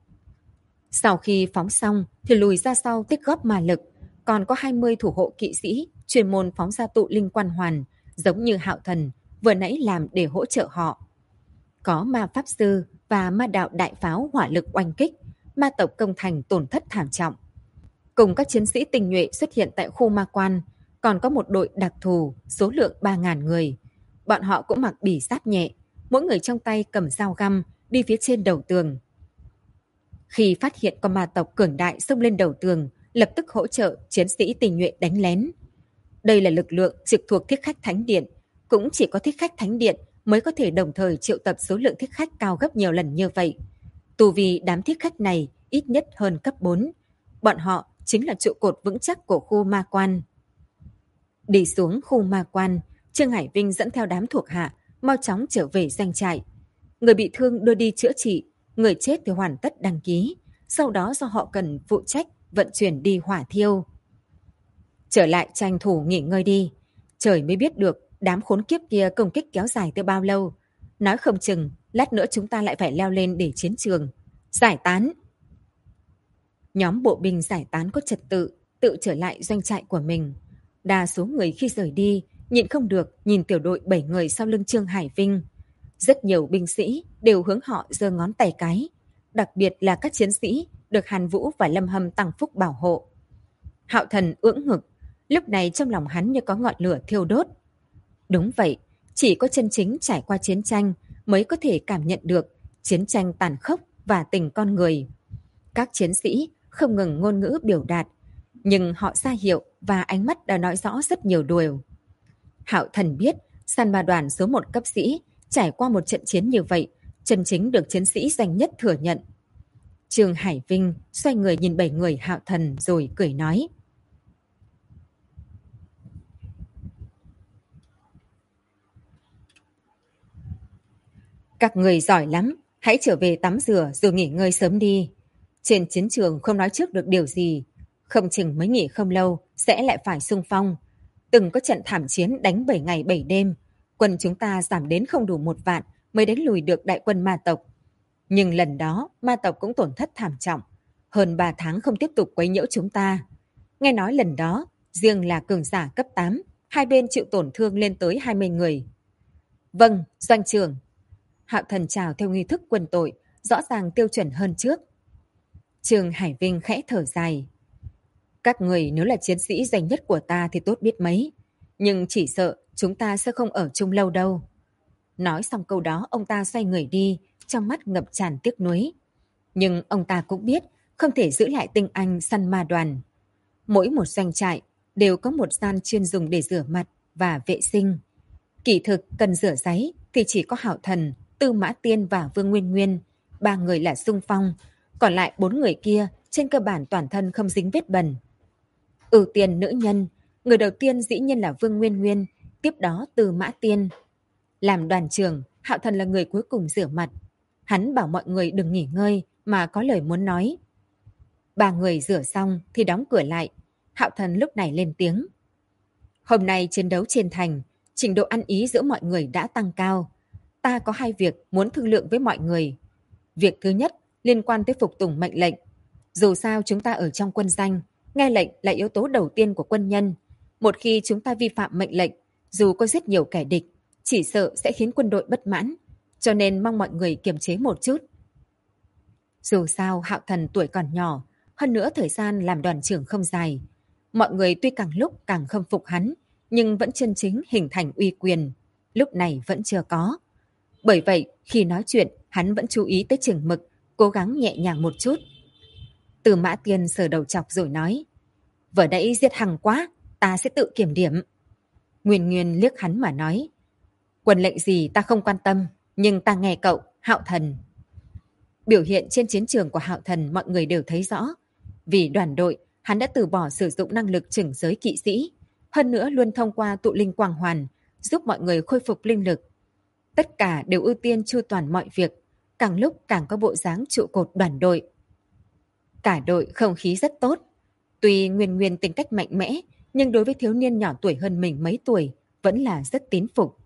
Sau khi phóng xong thì lùi ra sau tích góp ma lực, còn có 20 thủ hộ kỵ sĩ chuyên môn phóng ra tụ linh quan hoàn, giống như Hạo Thần vừa nãy làm để hỗ trợ họ. Có ma pháp sư và ma đạo đại pháo hỏa lực oanh kích, ma tộc công thành tổn thất thảm trọng. Cùng các chiến sĩ tinh nhuệ xuất hiện tại khu ma quan, còn có một đội đặc thù số lượng 3.000 người. Bọn họ cũng mặc bỉ giáp nhẹ, mỗi người trong tay cầm dao găm đi phía trên đầu tường. Khi phát hiện con ma tộc cường đại xông lên đầu tường, lập tức hỗ trợ chiến sĩ tinh nhuệ đánh lén. Đây là lực lượng trực thuộc Thích Khách Thánh Điện, cũng chỉ có Thích Khách Thánh Điện mới có thể đồng thời triệu tập số lượng thích khách cao gấp nhiều lần như vậy. Tu vì đám thích khách này ít nhất hơn cấp 4. Bọn họ chính là trụ cột vững chắc của khu ma quan. Đi xuống khu ma quan, Trương Hải Vinh dẫn theo đám thuộc hạ mau chóng trở về doanh trại. Người bị thương đưa đi chữa trị, người chết thì hoàn tất đăng ký, sau đó do họ cần phụ trách vận chuyển đi hỏa thiêu. Trở lại tranh thủ nghỉ ngơi đi, trời mới biết được đám khốn kiếp kia công kích kéo dài tới bao lâu. Nói không chừng lát nữa chúng ta lại phải leo lên để chiến trường. Giải tán. Nhóm bộ binh giải tán có trật tự, tự trở lại doanh trại của mình. Đa số người khi rời đi nhịn không được nhìn tiểu đội 7 người sau lưng Trương Hải Vinh. Rất nhiều binh sĩ đều hướng họ giơ ngón tay cái, đặc biệt là các chiến sĩ được Hàn Vũ và Lâm Hâm tăng phúc bảo hộ. Hạo Thần ưỡn ngực, lúc này trong lòng hắn như có ngọn lửa thiêu đốt. Đúng vậy, chỉ có chân chính trải qua chiến tranh mới có thể cảm nhận được chiến tranh tàn khốc và tình con người. Các chiến sĩ không ngừng ngôn ngữ biểu đạt, nhưng họ ra hiệu và ánh mắt đã nói rõ rất nhiều điều. Hạo Thần biết, săn ma đoàn số 1 cấp sĩ trải qua một trận chiến như vậy, chân chính được chiến sĩ danh nhất thừa nhận. Trương Hải Vinh xoay người nhìn 7 người Hạo Thần rồi cười nói. Các người giỏi lắm, hãy trở về tắm rửa rồi nghỉ ngơi sớm đi. Trên chiến trường không nói trước được điều gì, không chừng mới nghỉ không lâu sẽ lại phải xung phong. Từng có trận thảm chiến đánh 7 ngày 7 đêm, quân chúng ta giảm đến không đủ 1 vạn mới đánh lùi được đại quân ma tộc. Nhưng lần đó ma tộc cũng tổn thất thảm trọng, hơn 3 tháng không tiếp tục quấy nhiễu chúng ta. Nghe nói lần đó, riêng là cường giả cấp 8, hai bên chịu tổn thương lên tới 20 người. Vâng, doanh trưởng. Hạo Thần chào theo nghi thức quân tội, rõ ràng tiêu chuẩn hơn trước. Trương Hải Vinh khẽ thở dài. Các người nếu là chiến sĩ danh nhất của ta thì tốt biết mấy, nhưng chỉ sợ chúng ta sẽ không ở chung lâu đâu. Nói xong câu đó, ông ta xoay người đi, trong mắt ngập tràn tiếc nuối. Nhưng ông ta cũng biết không thể giữ lại tinh anh săn ma đoàn. Mỗi một doanh trại đều có một gian chuyên dùng để rửa mặt và vệ sinh. Kỳ thực cần rửa giấy thì chỉ có Hạo Thần, Tư Mã Tiên và Vương Nguyên Nguyên, 3 người là xung phong, còn lại 4 người kia trên cơ bản toàn thân không dính vết bẩn. Ưu tiên nữ nhân, người đầu tiên dĩ nhiên là Vương Nguyên Nguyên, tiếp đó Tư Mã Tiên. Làm đoàn trưởng, Hạo Thần là người cuối cùng rửa mặt. Hắn bảo mọi người đừng nghỉ ngơi mà có lời muốn nói. 3 người rửa xong thì đóng cửa lại. Hạo Thần lúc này lên tiếng. Hôm nay chiến đấu trên thành, trình độ ăn ý giữa mọi người đã tăng cao. Ta có 2 việc muốn thương lượng với mọi người. Việc thứ nhất liên quan tới phục tùng mệnh lệnh. Dù sao chúng ta ở trong quân danh, nghe lệnh là yếu tố đầu tiên của quân nhân. Một khi chúng ta vi phạm mệnh lệnh, dù có giết nhiều kẻ địch, chỉ sợ sẽ khiến quân đội bất mãn. Cho nên mong mọi người kiềm chế một chút. Dù sao Hạo Thần tuổi còn nhỏ, hơn nữa thời gian làm đoàn trưởng không dài. Mọi người tuy càng lúc càng khâm phục hắn, nhưng vẫn chân chính hình thành uy quyền. Lúc này vẫn chưa có. Bởi vậy, khi nói chuyện, hắn vẫn chú ý tới chừng mực, cố gắng nhẹ nhàng một chút. Từ Mã Tiên sờ đầu chọc rồi nói. Vừa nãy giết hằng quá, ta sẽ tự kiểm điểm. Nguyên Nguyên liếc hắn mà nói. Quân lệnh gì ta không quan tâm, nhưng ta nghe cậu, Hạo Thần. Biểu hiện trên chiến trường của Hạo Thần mọi người đều thấy rõ. Vì đoàn đội, hắn đã từ bỏ sử dụng năng lực chỉnh giới kỵ sĩ. Hơn nữa luôn thông qua tụ linh quang hoàn, giúp mọi người khôi phục linh lực. Tất cả đều ưu tiên chu toàn mọi việc, càng lúc càng có bộ dáng trụ cột đoàn đội. Cả đội không khí rất tốt. Tuy Nguyên Nguyên tính cách mạnh mẽ, nhưng đối với thiếu niên nhỏ tuổi hơn mình mấy tuổi, vẫn là rất tín phục.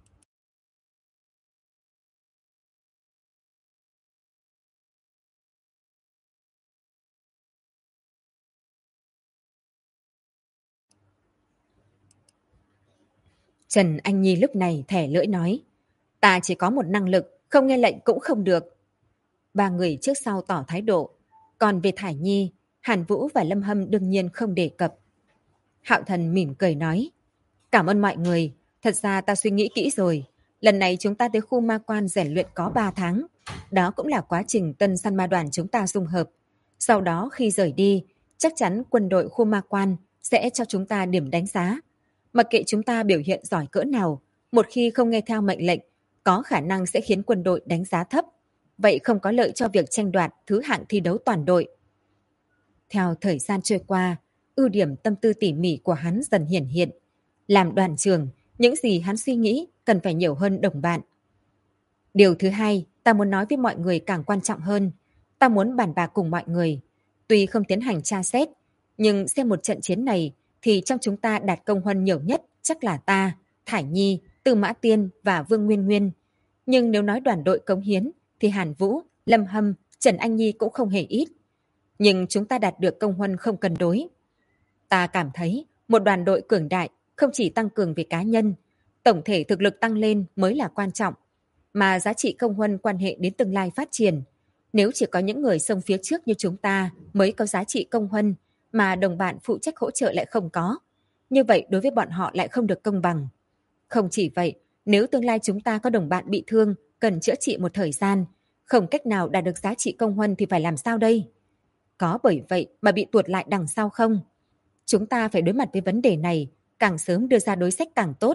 Trần Anh Nhi lúc này thẻ lưỡi nói. Ta chỉ có một năng lực, không nghe lệnh cũng không được. 3 người trước sau tỏ thái độ. Còn về Thải Nhi, Hàn Vũ và Lâm Hâm đương nhiên không đề cập. Hạo Thần mỉm cười nói. Cảm ơn mọi người, thật ra ta suy nghĩ kỹ rồi. Lần này chúng ta tới khu ma quan rèn luyện có 3 tháng. Đó cũng là quá trình tân săn ma đoàn chúng ta dung hợp. Sau đó khi rời đi, chắc chắn quân đội khu ma quan sẽ cho chúng ta điểm đánh giá. Mặc kệ chúng ta biểu hiện giỏi cỡ nào, một khi không nghe theo mệnh lệnh, có khả năng sẽ khiến quân đội đánh giá thấp. Vậy không có lợi cho việc tranh đoạt thứ hạng thi đấu toàn đội. Theo thời gian trôi qua, ưu điểm tâm tư tỉ mỉ của hắn dần hiển hiện. Làm đoàn trưởng, những gì hắn suy nghĩ cần phải nhiều hơn đồng bạn. Điều thứ hai, ta muốn nói với mọi người càng quan trọng hơn. Ta muốn bàn bạc cùng mọi người. Tuy không tiến hành tra xét, nhưng xem một trận chiến này thì trong chúng ta đạt công huân nhiều nhất chắc là ta, Thải Nhi, Tư Mã Tiên và Vương Nguyên Nguyên. Nhưng nếu nói đoàn đội cống hiến thì Hàn Vũ, Lâm Hâm, Trần Anh Nhi cũng không hề ít. Nhưng chúng ta đạt được công huân không cân đối. Ta cảm thấy một đoàn đội cường đại không chỉ tăng cường về cá nhân, tổng thể thực lực tăng lên mới là quan trọng, mà giá trị công huân quan hệ đến tương lai phát triển. Nếu chỉ có những người xông phía trước như chúng ta mới có giá trị công huân, mà đồng bạn phụ trách hỗ trợ lại không có, như vậy đối với bọn họ lại không được công bằng. Không chỉ vậy, nếu tương lai chúng ta có đồng bạn bị thương, cần chữa trị một thời gian, không cách nào đạt được giá trị công huân thì phải làm sao đây? Có bởi vậy mà bị tuột lại đằng sau không? Chúng ta phải đối mặt với vấn đề này, càng sớm đưa ra đối sách càng tốt,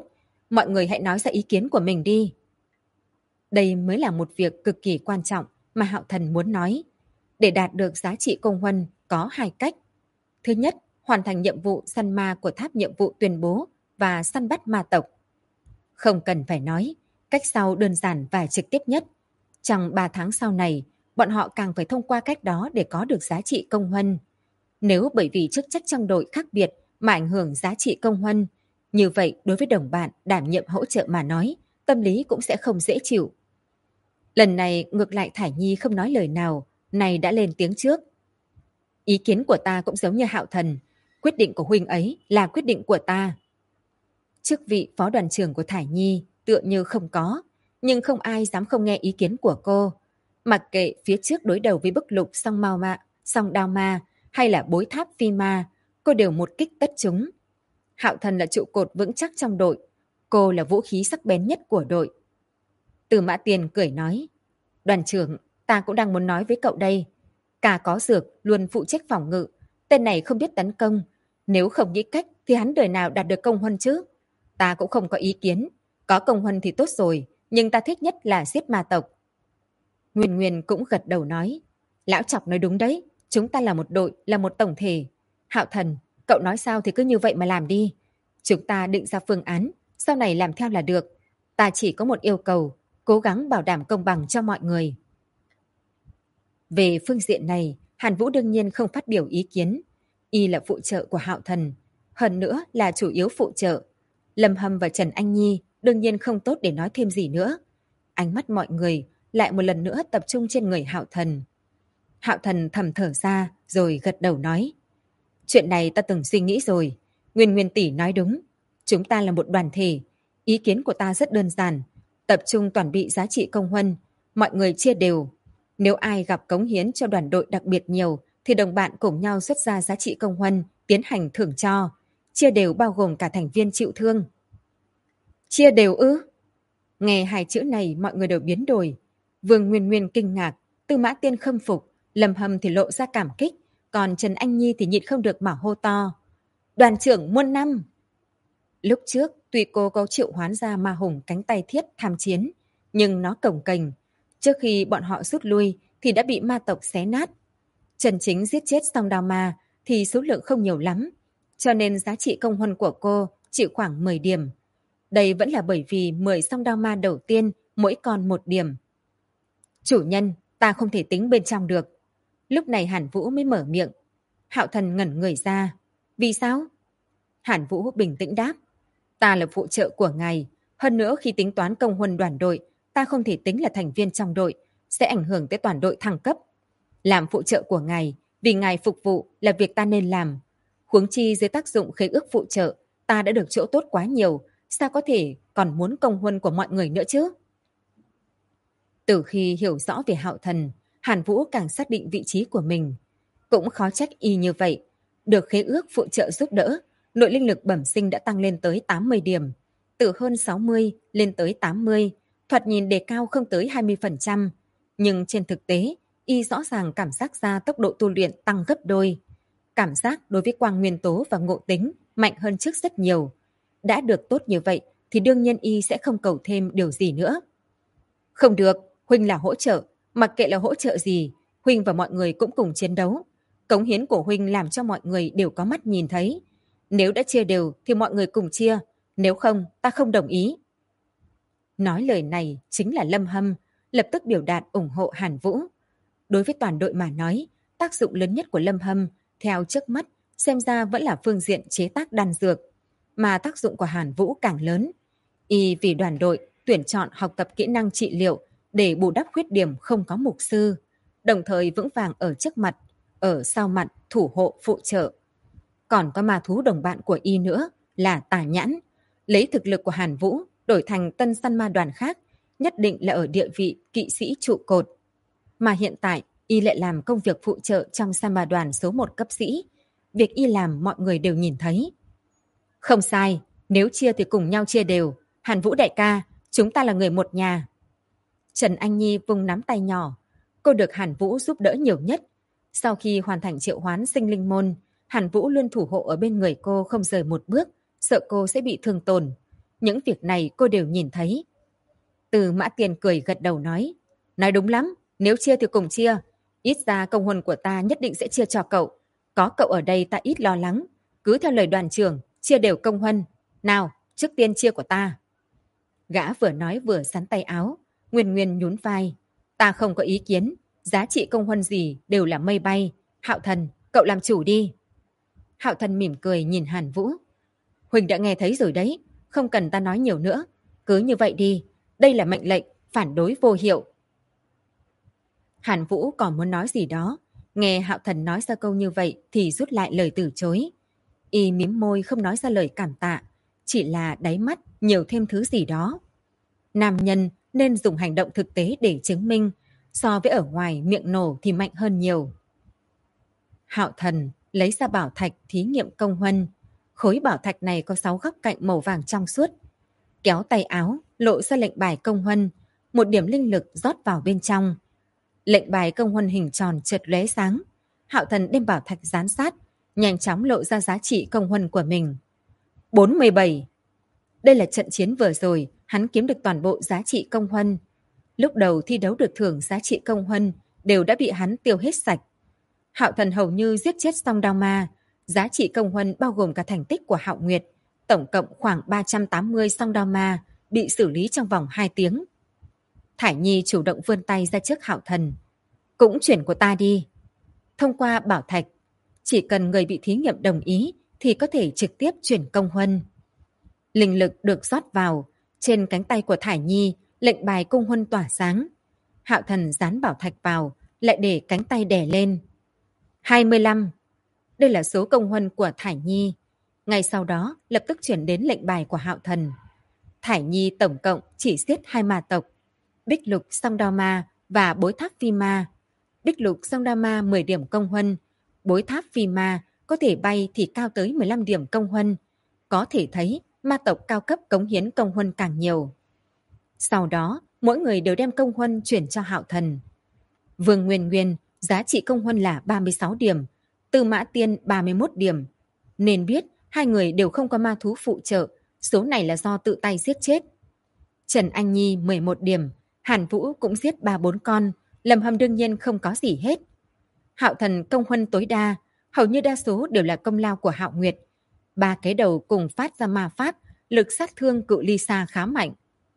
Mọi người hãy nói ra ý kiến của mình đi. Đây mới là một việc cực kỳ quan trọng mà Hạo Thần muốn nói. Để đạt được giá trị công huân có hai cách. Thứ nhất, hoàn thành nhiệm vụ săn ma của tháp nhiệm vụ tuyên bố và săn bắt ma tộc. Không cần phải nói, cách sau đơn giản và trực tiếp nhất. Trong 3 tháng sau này, bọn họ càng phải thông qua cách đó để có được giá trị công huân. Nếu bởi vì chức trách trong đội khác biệt mà ảnh hưởng giá trị công huân, như vậy đối với đồng bạn đảm nhiệm hỗ trợ mà nói, tâm lý cũng sẽ không dễ chịu. Lần này ngược lại Thải Nhi không nói lời nào, này đã lên tiếng trước. Ý kiến của ta cũng giống như Hạo Thần, quyết định của huynh ấy là quyết định của ta. Chức vị phó đoàn trưởng của Thải Nhi tựa như không có, nhưng không ai dám không nghe ý kiến của cô. Mặc kệ phía trước đối đầu với bức lục song đao ma hay là bối tháp phi ma, cô đều một kích tất chúng. Hạo Thần là trụ cột vững chắc trong đội, cô là vũ khí sắc bén nhất của đội. Từ Mã Tiền cười nói, đoàn trưởng, ta cũng đang muốn nói với cậu đây. Cả có dược luôn phụ trách phòng ngự, tên này không biết tấn công. Nếu không nghĩ cách thì hắn đời nào đạt được công huân chứ? Ta cũng không có ý kiến, có công huân thì tốt rồi, nhưng ta thích nhất là giết ma tộc. Nguyên Nguyên cũng gật đầu nói, lão Chọc nói đúng đấy, chúng ta là một đội, là một tổng thể. Hạo Thần, cậu nói sao thì cứ như vậy mà làm đi. Chúng ta định ra phương án, sau này làm theo là được. Ta chỉ có một yêu cầu, cố gắng bảo đảm công bằng cho mọi người. Về phương diện này, Hàn Vũ đương nhiên không phát biểu ý kiến. Y là phụ trợ của Hạo Thần, hơn nữa là chủ yếu phụ trợ. Lâm Hâm và Trần Anh Nhi đương nhiên không tốt để nói thêm gì nữa. Ánh mắt mọi người lại một lần nữa tập trung trên người Hạo Thần. Hạo Thần thầm thở ra rồi gật đầu nói, chuyện này ta từng suy nghĩ rồi. Nguyên Nguyên tỷ nói đúng, chúng ta là một đoàn thể. Ý kiến của ta rất đơn giản, tập trung toàn bị giá trị công huân, mọi người chia đều. Nếu ai gặp cống hiến cho đoàn đội đặc biệt nhiều thì đồng bạn cùng nhau xuất ra giá trị công huân, tiến hành thưởng cho. Chia đều bao gồm cả thành viên chịu thương. Chia đều ư? Nghe hai chữ này mọi người đều biến đổi. Vương Nguyên Nguyên kinh ngạc, Tư Mã Tiên khâm phục, Lâm Hâm thì lộ ra cảm kích, còn Trần Anh Nhi thì nhịn không được mà hô to. Đoàn trưởng muôn năm! Lúc trước, tuy cô có triệu hoán ra ma hùng cánh tay thiết tham chiến, nhưng nó cồng kềnh. Trước khi bọn họ rút lui thì đã bị ma tộc xé nát. Trần Chính giết chết song đao ma thì số lượng không nhiều lắm, cho nên giá trị công huân của cô chỉ khoảng 10 điểm. Đây vẫn là bởi vì 10 song đao ma đầu tiên mỗi con 1 điểm. Chủ nhân, ta không thể tính bên trong được. Lúc này Hàn Vũ mới mở miệng. Hạo Thần ngẩn người ra. Vì sao? Hàn Vũ bình tĩnh đáp. Ta là phụ trợ của ngài. Hơn nữa khi tính toán công huân đoàn đội, ta không thể tính là thành viên trong đội, sẽ ảnh hưởng tới toàn đội thăng cấp. Làm phụ trợ của ngài, vì ngài phục vụ là việc ta nên làm. Huống chi dưới tác dụng khế ước phụ trợ, ta đã được chỗ tốt quá nhiều, sao có thể còn muốn công huân của mọi người nữa chứ? Từ khi hiểu rõ về Hạo Thần, Hàn Vũ càng xác định vị trí của mình. Cũng khó trách y như vậy. Được khế ước phụ trợ giúp đỡ, nội linh lực bẩm sinh đã tăng lên tới 80 điểm. Từ hơn 60 lên tới 80, thoạt nhìn đề cao không tới 20%. Nhưng trên thực tế, y rõ ràng cảm giác ra tốc độ tu luyện tăng gấp đôi. Cảm giác đối với quang nguyên tố và ngộ tính mạnh hơn trước rất nhiều. Đã được tốt như vậy thì đương nhiên y sẽ không cầu thêm điều gì nữa. Không được, Huynh là hỗ trợ, mặc kệ là hỗ trợ gì, Huynh và mọi người cũng cùng chiến đấu. Cống hiến của Huynh làm cho mọi người đều có mắt nhìn thấy. Nếu đã chia đều thì mọi người cùng chia, nếu không ta không đồng ý. Nói lời này chính là Lâm Hâm, lập tức biểu đạt ủng hộ Hàn Vũ. Đối với toàn đội mà nói, tác dụng lớn nhất của Lâm Hâm theo trước mắt xem ra vẫn là phương diện chế tác đan dược, mà tác dụng của Hàn Vũ càng lớn. Y vì đoàn đội tuyển chọn học tập kỹ năng trị liệu để bù đắp khuyết điểm không có mục sư, đồng thời vững vàng ở trước mặt, ở sau mặt thủ hộ phụ trợ. Còn có ma thú đồng bạn của Y nữa là Tà Nhãn, lấy thực lực của Hàn Vũ đổi thành tân săn ma đoàn khác, nhất định là ở địa vị kỵ sĩ trụ cột. Mà hiện tại Y lại làm công việc phụ trợ trong săn ma đoàn số 1 cấp sĩ. Việc Y làm mọi người đều nhìn thấy. Không sai, nếu chia thì cùng nhau chia đều. Hàn Vũ đại ca, chúng ta là người một nhà. Trần Anh Nhi vung nắm tay nhỏ. Cô được Hàn Vũ giúp đỡ nhiều nhất. Sau khi hoàn thành triệu hoán sinh linh môn, Hàn Vũ luôn thủ hộ ở bên người cô không rời một bước, sợ cô sẽ bị thương tổn. Những việc này cô đều nhìn thấy. Từ Mã Tiên cười gật đầu nói đúng lắm, nếu chia thì cùng chia. Ít ra công huân của ta nhất định sẽ chia cho cậu. Có cậu ở đây ta ít lo lắng. Cứ theo lời đoàn trưởng, chia đều công huân. Nào, trước tiên chia của ta. Gã vừa nói vừa sắn tay áo. Nguyên Nguyên nhún vai. Ta không có ý kiến. Giá trị công huân gì đều là mây bay. Hạo Thần, cậu làm chủ đi. Hạo Thần mỉm cười nhìn Hàn Vũ. Huỳnh đã nghe thấy rồi đấy. Không cần ta nói nhiều nữa. Cứ như vậy đi. Đây là mệnh lệnh, phản đối vô hiệu. Hàn Vũ còn muốn nói gì đó. Nghe Hạo Thần nói ra câu như vậy thì rút lại lời từ chối. Y mím môi không nói ra lời cảm tạ. Chỉ là đáy mắt nhiều thêm thứ gì đó. Nam nhân nên dùng hành động thực tế để chứng minh. So với ở ngoài miệng nổ thì mạnh hơn nhiều. Hạo Thần lấy ra bảo thạch thí nghiệm công huân. Khối bảo thạch này có 6 góc cạnh màu vàng trong suốt. Kéo tay áo, lộ ra lệnh bài công huân. Một điểm linh lực rót vào bên trong. Lệnh bài công huân hình tròn chợt lóe sáng. Hạo Thần đem bảo thạch dán sát, nhanh chóng lộ ra giá trị công huân của mình. 47. Đây là trận chiến vừa rồi, hắn kiếm được toàn bộ giá trị công huân. Lúc đầu thi đấu được thưởng giá trị công huân đều đã bị hắn tiêu hết sạch. Hạo Thần hầu như giết chết Song Đao Ma. Giá trị công huân bao gồm cả thành tích của Hạo Nguyệt. Tổng cộng khoảng 380 Song Đao Ma bị xử lý trong vòng 2 tiếng. Thải Nhi chủ động vươn tay ra trước Hạo Thần. Cũng chuyển của ta đi. Thông qua bảo thạch, chỉ cần người bị thí nghiệm đồng ý thì có thể trực tiếp chuyển công huân. Linh lực được rót vào. Trên cánh tay của Thải Nhi, lệnh bài công huân tỏa sáng. Hạo Thần dán bảo thạch vào, lại để cánh tay đè lên. 25. Đây là số công huân của Thải Nhi. Ngay sau đó, lập tức chuyển đến lệnh bài của Hạo Thần. Thải Nhi tổng cộng chỉ giết 2 ma tộc. Bích Lục Song Đao Ma và Bối Tháp Phi Ma. Bích Lục Song Đao Ma 10 điểm công huân. Bối Tháp Phi Ma có thể bay thì cao tới 15 điểm công huân. Có thể thấy ma tộc cao cấp cống hiến công huân càng nhiều. Sau đó, mỗi người đều đem công huân chuyển cho Hạo Thần. Vương Nguyên Nguyên, giá trị công huân là 36 điểm. Tư Mã Tiên 31 điểm. Nên biết hai người đều không có ma thú phụ trợ. Số này là do tự tay giết chết. Trần Anh Nhi 11 điểm. Hàn Vũ cũng giết 3-4 con. Lâm Hâm đương nhiên không có gì hết. Hạo Thần công huân tối đa. Hầu như đa số đều là công lao của Hạo Nguyệt. 3 cái đầu cùng phát ra ma pháp. Lực sát thương cự ly xa khá mạnh.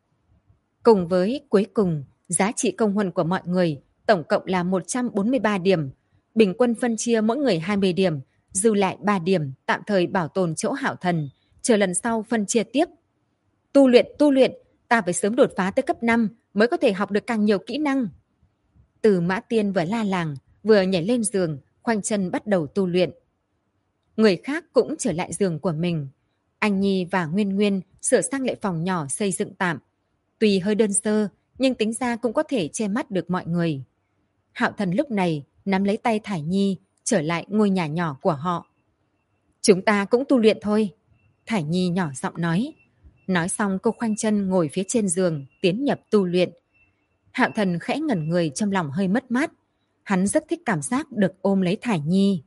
Cùng với cuối cùng, giá trị công huân của mọi người tổng cộng là 143 điểm. Bình quân phân chia mỗi người 20 điểm. Dư lại 3 điểm tạm thời bảo tồn chỗ Hạo Thần. Chờ lần sau phân chia tiếp. Tu luyện, ta phải sớm đột phá tới cấp 5 mới có thể học được càng nhiều kỹ năng. Từ Mã Tiên vừa la làng, vừa nhảy lên giường, khoanh chân bắt đầu tu luyện. Người khác cũng trở lại giường của mình. Anh Nhi và Nguyên Nguyên sửa sang lại phòng nhỏ xây dựng tạm. Tuy hơi đơn sơ, nhưng tính ra cũng có thể che mắt được mọi người. Hạo Thần lúc này nắm lấy tay Thải Nhi, trở lại ngôi nhà nhỏ của họ. Chúng ta cũng tu luyện thôi. Thải Nhi nhỏ giọng nói. Nói xong cô khoanh chân ngồi phía trên giường, tiến nhập tu luyện. Hạo Thần khẽ ngẩn người trong lòng hơi mất mát. Hắn rất thích cảm giác được ôm lấy Thải Nhi.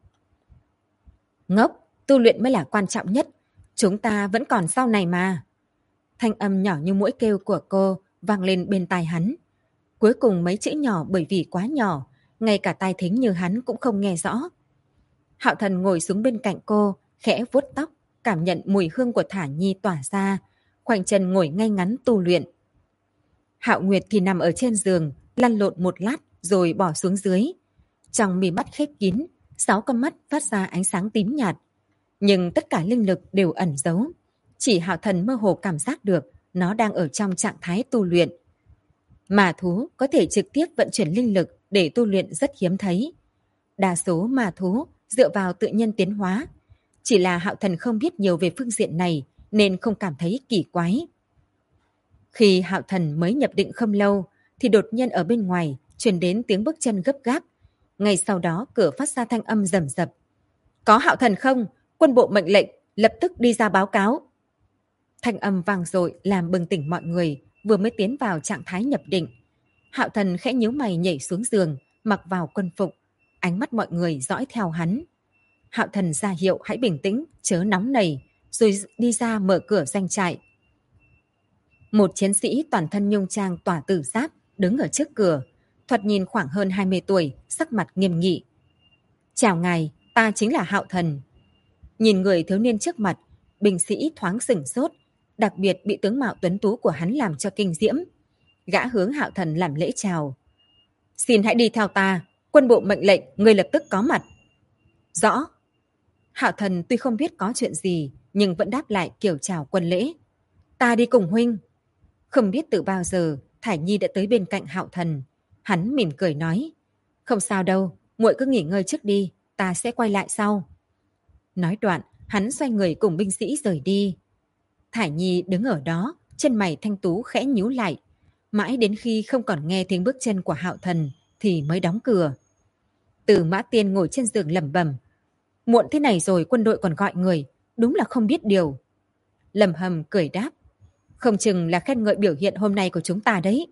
Ngốc, tu luyện mới là quan trọng nhất. Chúng ta vẫn còn sau này mà. Thanh âm nhỏ như muỗi kêu của cô vang lên bên tai hắn. Cuối cùng mấy chữ nhỏ bởi vì quá nhỏ, ngay cả tai thính như hắn cũng không nghe rõ. Hạo Thần ngồi xuống bên cạnh cô, khẽ vuốt tóc, cảm nhận mùi hương của Thải Nhi tỏa ra, khoanh chân ngồi ngay ngắn tu luyện. Hạo Nguyệt thì nằm ở trên giường, lăn lộn một lát rồi bỏ xuống dưới. Trong mí mắt khép kín, 6 con mắt phát ra ánh sáng tím nhạt. Nhưng tất cả linh lực đều ẩn giấu. Chỉ Hạo Thần mơ hồ cảm giác được nó đang ở trong trạng thái tu luyện. Ma thú có thể trực tiếp vận chuyển linh lực để tu luyện rất hiếm thấy. Đa số ma thú dựa vào tự nhiên tiến hóa. Chỉ là Hạo Thần không biết nhiều về phương diện này nên không cảm thấy kỳ quái. Khi Hạo Thần mới nhập định không lâu thì đột nhiên ở bên ngoài truyền đến tiếng bước chân gấp gáp. Ngay sau đó cửa phát ra thanh âm rầm rập. Có Hạo Thần không? Quân bộ mệnh lệnh, lập tức đi ra báo cáo. Thanh âm vang dội làm bừng tỉnh mọi người vừa mới tiến vào trạng thái nhập định. Hạo Thần khẽ nhíu mày nhảy xuống giường, mặc vào quân phục. Ánh mắt mọi người dõi theo hắn. Hạo Thần ra hiệu hãy bình tĩnh, chớ nóng nảy, rồi đi ra mở cửa doanh trại. Một chiến sĩ toàn thân nhung trang tỏa tử giáp đứng ở trước cửa, thoạt nhìn khoảng hơn 20 tuổi, sắc mặt nghiêm nghị. Chào ngài, ta chính là Hạo Thần. Nhìn người thiếu niên trước mặt, binh sĩ thoáng sửng sốt, đặc biệt bị tướng mạo tuấn tú của hắn làm cho kinh diễm. Gã hướng Hạo Thần làm lễ chào. Xin hãy đi theo ta, quân bộ mệnh lệnh, người lập tức có mặt. Rõ. Hạo Thần tuy không biết có chuyện gì, nhưng vẫn đáp lại kiểu chào quân lễ. Ta đi cùng huynh. Không biết từ bao giờ, Thải Nhi đã tới bên cạnh Hạo Thần. Hắn mỉm cười nói. Không sao đâu, muội cứ nghỉ ngơi trước đi, ta sẽ quay lại sau. Nói đoạn, hắn xoay người cùng binh sĩ rời đi. Thải Nhi đứng ở đó, chân mày thanh tú khẽ nhíu lại. Mãi đến khi không còn nghe tiếng bước chân của Hạo Thần thì mới đóng cửa. Từ Mã Tiên ngồi trên giường lẩm bẩm. Muộn thế này rồi quân đội còn gọi người, đúng là không biết điều. Lâm Hầm cười đáp. Không chừng là khen ngợi biểu hiện hôm nay của chúng ta đấy.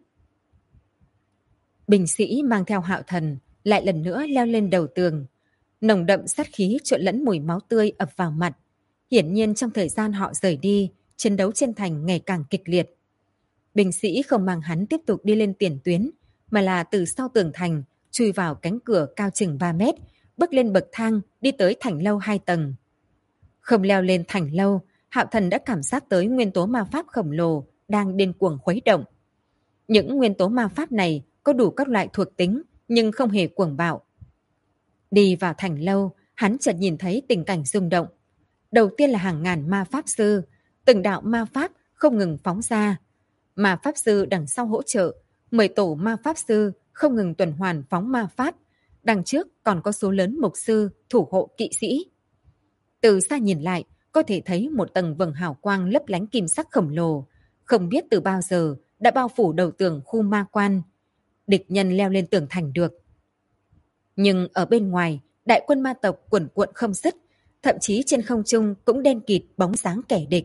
Binh sĩ mang theo Hạo Thần lại lần nữa leo lên đầu tường. Nồng đậm sát khí trộn lẫn mùi máu tươi ập vào mặt. Hiển nhiên trong thời gian họ rời đi, chiến đấu trên thành ngày càng kịch liệt. Binh sĩ không mang hắn tiếp tục đi lên tiền tuyến, mà là từ sau tường thành, chui vào cánh cửa cao chừng 3 mét, bước lên bậc thang, đi tới thành lâu 2 tầng. Không leo lên thành lâu, Hạo Thần đã cảm giác tới nguyên tố ma pháp khổng lồ đang điên cuồng khuấy động. Những nguyên tố ma pháp này có đủ các loại thuộc tính, nhưng không hề cuồng bạo. Đi vào thành lâu, hắn chợt nhìn thấy tình cảnh rung động. Đầu tiên là hàng ngàn ma pháp sư, từng đạo ma pháp không ngừng phóng ra. Ma pháp sư đằng sau hỗ trợ, 10 tổ ma pháp sư không ngừng tuần hoàn phóng ma pháp. Đằng trước còn có số lớn mục sư, thủ hộ kỵ sĩ. Từ xa nhìn lại, có thể thấy một tầng vầng hào quang lấp lánh kim sắc khổng lồ, không biết từ bao giờ đã bao phủ đầu tường khu ma quan. Địch nhân leo lên tường thành được. Nhưng ở bên ngoài, đại quân ma tộc quần cuộn không dứt, thậm chí trên không trung cũng đen kịt bóng dáng kẻ địch.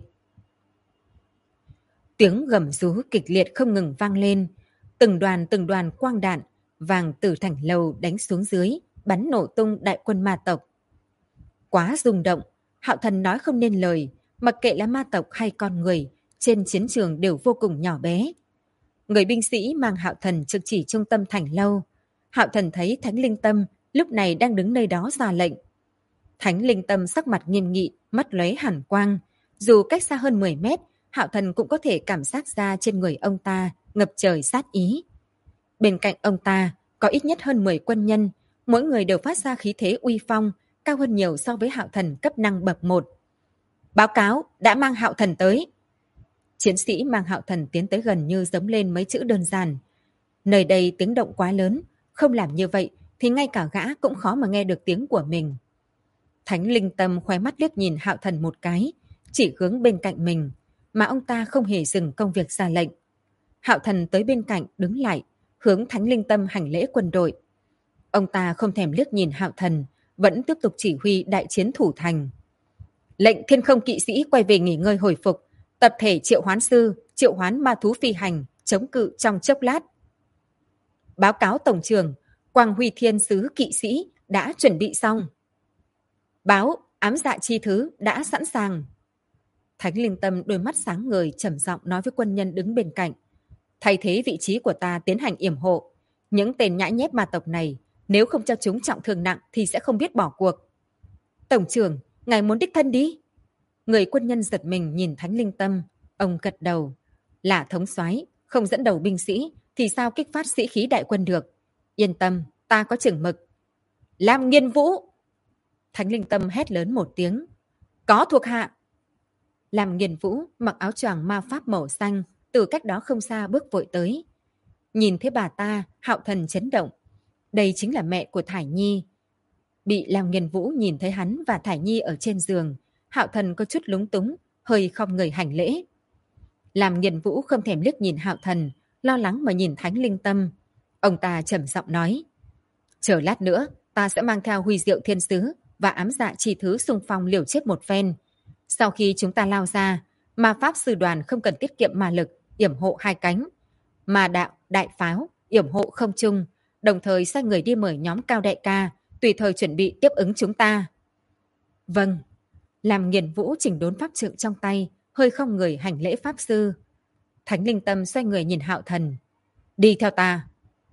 Tiếng gầm rú kịch liệt không ngừng vang lên, từng đoàn quang đạn vàng từ thành lầu đánh xuống dưới, bắn nổ tung đại quân ma tộc. Quá rung động, Hạo Thần nói không nên lời, mặc kệ là ma tộc hay con người, trên chiến trường đều vô cùng nhỏ bé. Người binh sĩ mang Hạo Thần trực chỉ trung tâm thành lâu. Hạo Thần thấy Thánh Linh Tâm lúc này đang đứng nơi đó ra lệnh. Thánh Linh Tâm sắc mặt nghiêm nghị, mắt lóe hàn quang. Dù cách xa hơn 10 mét, Hạo Thần cũng có thể cảm giác ra trên người ông ta ngập trời sát ý. Bên cạnh ông ta có ít nhất hơn 10 quân nhân, mỗi người đều phát ra khí thế uy phong, cao hơn nhiều so với Hạo Thần cấp năng bậc 1. Báo cáo, đã mang Hạo Thần tới. Chiến sĩ mang Hạo Thần tiến tới gần như giống lên mấy chữ đơn giản. Nơi đây tiếng động quá lớn, không làm như vậy thì ngay cả gã cũng khó mà nghe được tiếng của mình. Thánh Linh Tâm khóe mắt liếc nhìn Hạo Thần một cái, chỉ hướng bên cạnh mình, mà ông ta không hề dừng công việc ra lệnh. Hạo Thần tới bên cạnh đứng lại, hướng Thánh Linh Tâm hành lễ quân đội. Ông ta không thèm liếc nhìn Hạo Thần, vẫn tiếp tục chỉ huy đại chiến thủ thành. Lệnh Thiên Không kỵ sĩ quay về nghỉ ngơi hồi phục, tập thể triệu hoán sư, triệu hoán ma thú phi hành, chống cự trong chốc lát. Báo cáo tổng trưởng, Quang Huy Thiên sứ kỵ sĩ đã chuẩn bị xong. Báo, ám dạ chi thứ đã sẵn sàng. Thánh Linh Tâm đôi mắt sáng ngời trầm giọng nói với quân nhân đứng bên cạnh. Thay thế vị trí của ta tiến hành yểm hộ. Những tên nhãi nhép ma tộc này, nếu không cho chúng trọng thương nặng thì sẽ không biết bỏ cuộc. Tổng trưởng, ngài muốn đích thân đi. Người quân nhân giật mình nhìn Thánh Linh Tâm. Ông gật đầu. Là thống soái, không dẫn đầu binh sĩ thì sao kích phát sĩ khí đại quân được. Yên tâm, ta có chừng mực. Lam Nghiên Vũ! Thánh Linh Tâm hét lớn một tiếng. Có thuộc hạ! Lam Nghiên Vũ mặc áo choàng ma pháp màu xanh, từ cách đó không xa bước vội tới. Nhìn thấy bà ta, Hạo Thần chấn động. Đây chính là mẹ của Thải Nhi. Bị Lam Nghiên Vũ nhìn thấy hắn và Thải Nhi ở trên giường, Hạo Thần có chút lúng túng, hơi khom người hành lễ. Lam Nghiên Vũ không thèm liếc nhìn Hạo Thần, lo lắng mà nhìn Thánh Linh Tâm. Ông ta trầm giọng nói. Chờ lát nữa, ta sẽ mang theo Huy Diệu Thiên Sứ và ám dạ chi thứ xung phong liều chết một phen. Sau khi chúng ta lao ra, ma pháp sư đoàn không cần tiết kiệm ma lực, yểm hộ hai cánh. Ma đạo, đại pháo, yểm hộ không trung, đồng thời sai người đi mời nhóm Cao Đại ca, tùy thời chuẩn bị tiếp ứng chúng ta. Vâng. Làm Nghiền Vũ chỉnh đốn pháp trượng trong tay, hơi không người hành lễ pháp sư. Thánh Linh Tâm xoay người nhìn Hạo Thần. Đi theo ta.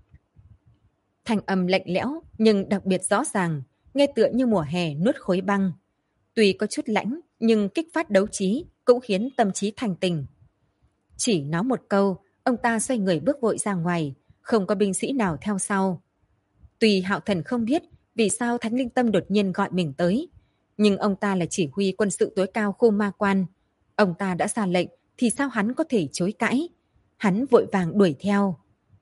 Thanh âm lạnh lẽo nhưng đặc biệt rõ ràng, nghe tựa như mùa hè nuốt khối băng. Tuy có chút lãnh nhưng kích phát đấu trí cũng khiến tâm trí thanh tỉnh. Chỉ nói một câu, ông ta xoay người bước vội ra ngoài, không có binh sĩ nào theo sau. Tuy Hạo Thần không biết vì sao Thánh Linh Tâm đột nhiên gọi mình tới, nhưng ông ta là chỉ huy quân sự tối cao khu ma quan. Ông ta đã ra lệnh thì sao hắn có thể chối cãi. Hắn vội vàng đuổi theo.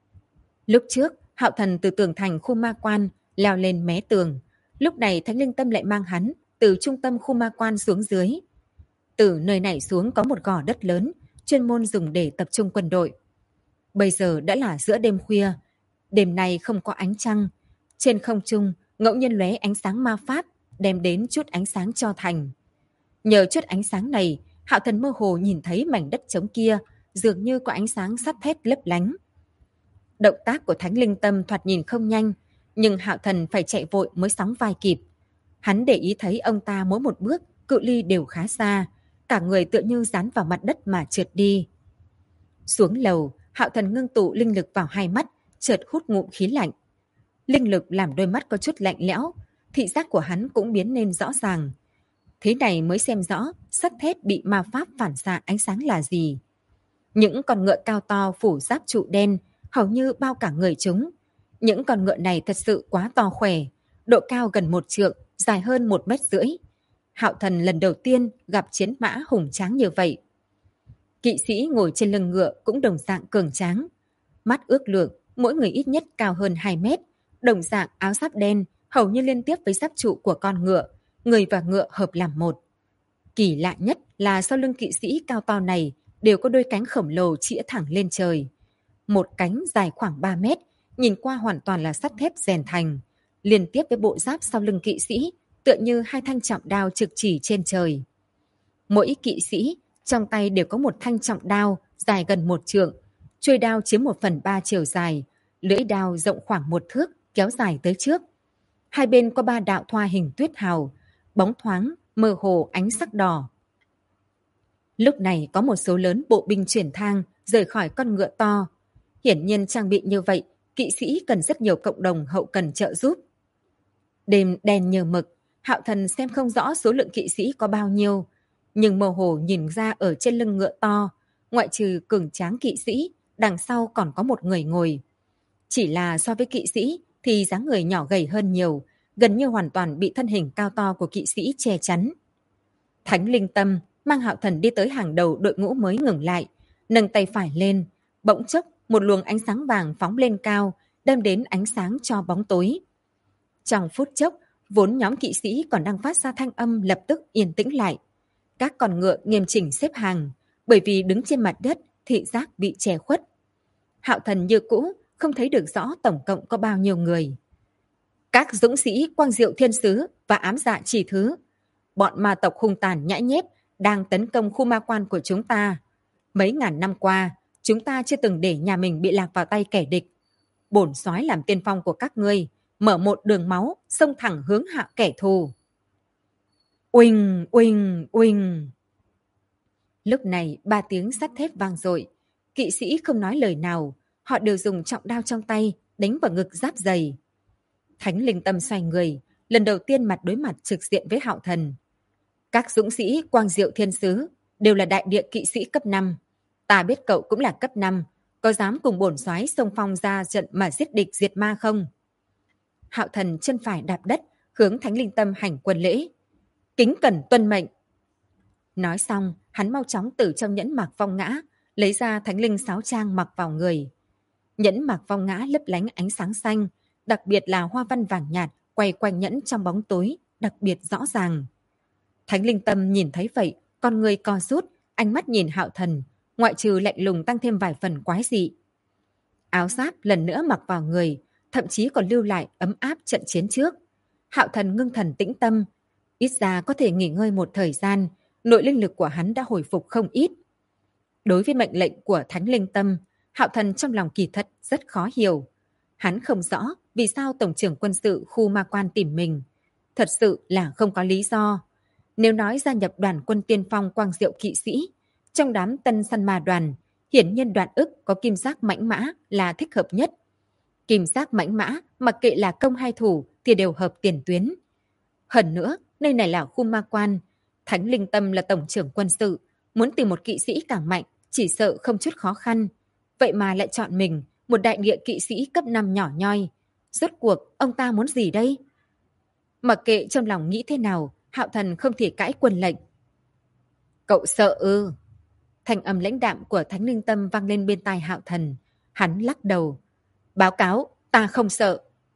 Lúc trước, Hạo Thần từ tường thành khu ma quan leo lên mé tường. Lúc này Thánh Linh Tâm lại mang hắn từ trung tâm khu ma quan xuống dưới. Từ nơi này xuống có một gò đất lớn, chuyên môn dùng để tập trung quân đội. Bây giờ đã là giữa đêm khuya. Đêm nay không có ánh trăng. Trên không trung ngẫu nhiên lóe ánh sáng ma pháp, đem đến chút ánh sáng cho thành. Nhờ chút ánh sáng này, Hạo Thần mơ hồ nhìn thấy mảnh đất trống kia dường như có ánh sáng sắt thép lấp lánh. Động tác của Thánh Linh Tâm thoạt nhìn không nhanh, nhưng Hạo Thần phải chạy vội mới sóng vai kịp. Hắn để ý thấy ông ta mỗi một bước, cự ly đều khá xa, cả người tựa như dán vào mặt đất mà trượt đi. Xuống lầu, Hạo Thần ngưng tụ linh lực vào hai mắt, chợt hút ngụm khí lạnh. Linh lực làm đôi mắt có chút lạnh lẽo, thị giác của hắn cũng biến nên rõ ràng. Thế này mới xem rõ sắt thép bị ma pháp phản xạ ánh sáng là gì. Những con ngựa cao to phủ giáp trụ đen, hầu như bao cả người chúng. Những con ngựa này thật sự quá to khỏe, độ cao gần 1 trượng, dài hơn 1,5 mét. Hạo Thần lần đầu tiên gặp chiến mã hùng tráng như vậy. Kỵ sĩ ngồi trên lưng ngựa cũng đồng dạng cường tráng. Mắt ước lượng, mỗi người ít nhất cao hơn 2 mét, đồng dạng áo giáp đen, hầu như liên tiếp với giáp trụ của con ngựa, người và ngựa hợp làm một. Kỳ lạ nhất là sau lưng kỵ sĩ cao to này đều có đôi cánh khổng lồ chĩa thẳng lên trời. Một cánh dài khoảng 3 mét, nhìn qua hoàn toàn là sắt thép rèn thành, liên tiếp với bộ giáp sau lưng kỵ sĩ, tựa như hai thanh trọng đao trực chỉ trên trời. Mỗi kỵ sĩ trong tay đều có một thanh trọng đao dài gần 1 trượng, chuôi đao chiếm 1/3 chiều dài, lưỡi đao rộng khoảng 1 thước, kéo dài tới trước. Hai bên có 3 đạo thoa hình tuyết hào, bóng thoáng, mơ hồ ánh sắc đỏ. Lúc này có một số lớn bộ binh chuyển thang rời khỏi con ngựa to. Hiển nhiên trang bị như vậy, kỵ sĩ cần rất nhiều cộng đồng hậu cần trợ giúp. Đêm đen nhờ mực, Hạo Thần xem không rõ số lượng kỵ sĩ có bao nhiêu, nhưng mơ hồ nhìn ra ở trên lưng ngựa to, ngoại trừ cường tráng kỵ sĩ, đằng sau còn có một người ngồi. Chỉ là so với kỵ sĩ thì dáng người nhỏ gầy hơn nhiều, gần như hoàn toàn bị thân hình cao to của kỵ sĩ che chắn. Thánh Linh Tâm mang Hạo Thần đi tới hàng đầu đội ngũ mới ngừng lại, nâng tay phải lên, bỗng chốc một luồng ánh sáng vàng phóng lên cao, đem đến ánh sáng cho bóng tối. Trong phút chốc, vốn nhóm kỵ sĩ còn đang phát ra thanh âm lập tức yên tĩnh lại. Các con ngựa nghiêm chỉnh xếp hàng, bởi vì đứng trên mặt đất, thị giác bị che khuất. Hạo Thần như cũ, không thấy được rõ tổng cộng có bao nhiêu người. Các dũng sĩ Quang Diệu Thiên Sứ và Ám Dạ Chỉ Thứ, bọn ma tộc hung tàn nhãi nhép đang tấn công khu ma quan của chúng ta. Mấy ngàn năm qua, chúng ta chưa từng để nhà mình bị lạc vào tay kẻ địch. Bổn soái làm tiên phong của các ngươi, mở một đường máu, xông thẳng hướng hạ kẻ thù. Uỳnh, uỳnh, uỳnh. Lúc này 3 tiếng sắt thép vang dội, kỵ sĩ không nói lời nào, họ đều dùng trọng đao trong tay đánh vào ngực giáp dày. Thánh Linh Tâm xoay người, lần đầu tiên mặt đối mặt trực diện với Hạo Thần. Các dũng sĩ Quang Diệu Thiên Sứ đều là đại địa kỵ sĩ cấp 5. Ta biết cậu cũng là cấp 5, có dám cùng bổn soái xông phong ra trận mà giết địch diệt ma không? Hạo Thần chân phải đạp đất, hướng Thánh Linh Tâm hành quân lễ. Kính cẩn tuân mệnh. Nói xong, hắn mau chóng từ trong nhẫn mạc phong ngã, lấy ra Thánh Linh Sáo Trang mặc vào người. Nhẫn mạc phong ngã lấp lánh ánh sáng xanh, đặc biệt là hoa văn vàng nhạt quay quanh nhẫn trong bóng tối, đặc biệt rõ ràng. Thánh Linh Tâm nhìn thấy vậy, con người co rút, ánh mắt nhìn Hạo Thần, ngoại trừ lạnh lùng tăng thêm vài phần quái dị. Áo giáp lần nữa mặc vào người, thậm chí còn lưu lại ấm áp trận chiến trước. Hạo Thần ngưng thần tĩnh tâm, ít ra có thể nghỉ ngơi một thời gian, nội linh lực của hắn đã hồi phục không ít. Đối với mệnh lệnh của Thánh Linh Tâm, Hạo Thần trong lòng kỳ thật rất khó hiểu. Hắn không rõ vì sao Tổng trưởng quân sự khu ma quan tìm mình. Thật sự là không có lý do. Nếu nói gia nhập đoàn quân tiên phong Quang Diệu kỵ sĩ, trong đám tân săn ma đoàn, hiển nhiên Đoạn Ức có kim giác mãnh mã là thích hợp nhất. Kim giác mãnh mã, mặc kệ là công hay thủ thì đều hợp tiền tuyến. Hơn nữa, nơi này là khu ma quan. Thánh Linh Tâm là tổng trưởng quân sự. Muốn tìm một kỵ sĩ càng mạnh, chỉ sợ không chút khó khăn. Vậy mà lại chọn mình, một đại địa kỵ sĩ cấp 5 nhỏ nhoi. Rốt cuộc, ông ta muốn gì đây? Mặc kệ trong lòng nghĩ thế nào, Hạo Thần không thể cãi quân lệnh. Cậu sợ ư? Thanh âm lãnh đạm của Thánh Linh Tâm vang lên bên tai Hạo Thần. Hắn lắc đầu. Báo cáo, ta không sợ.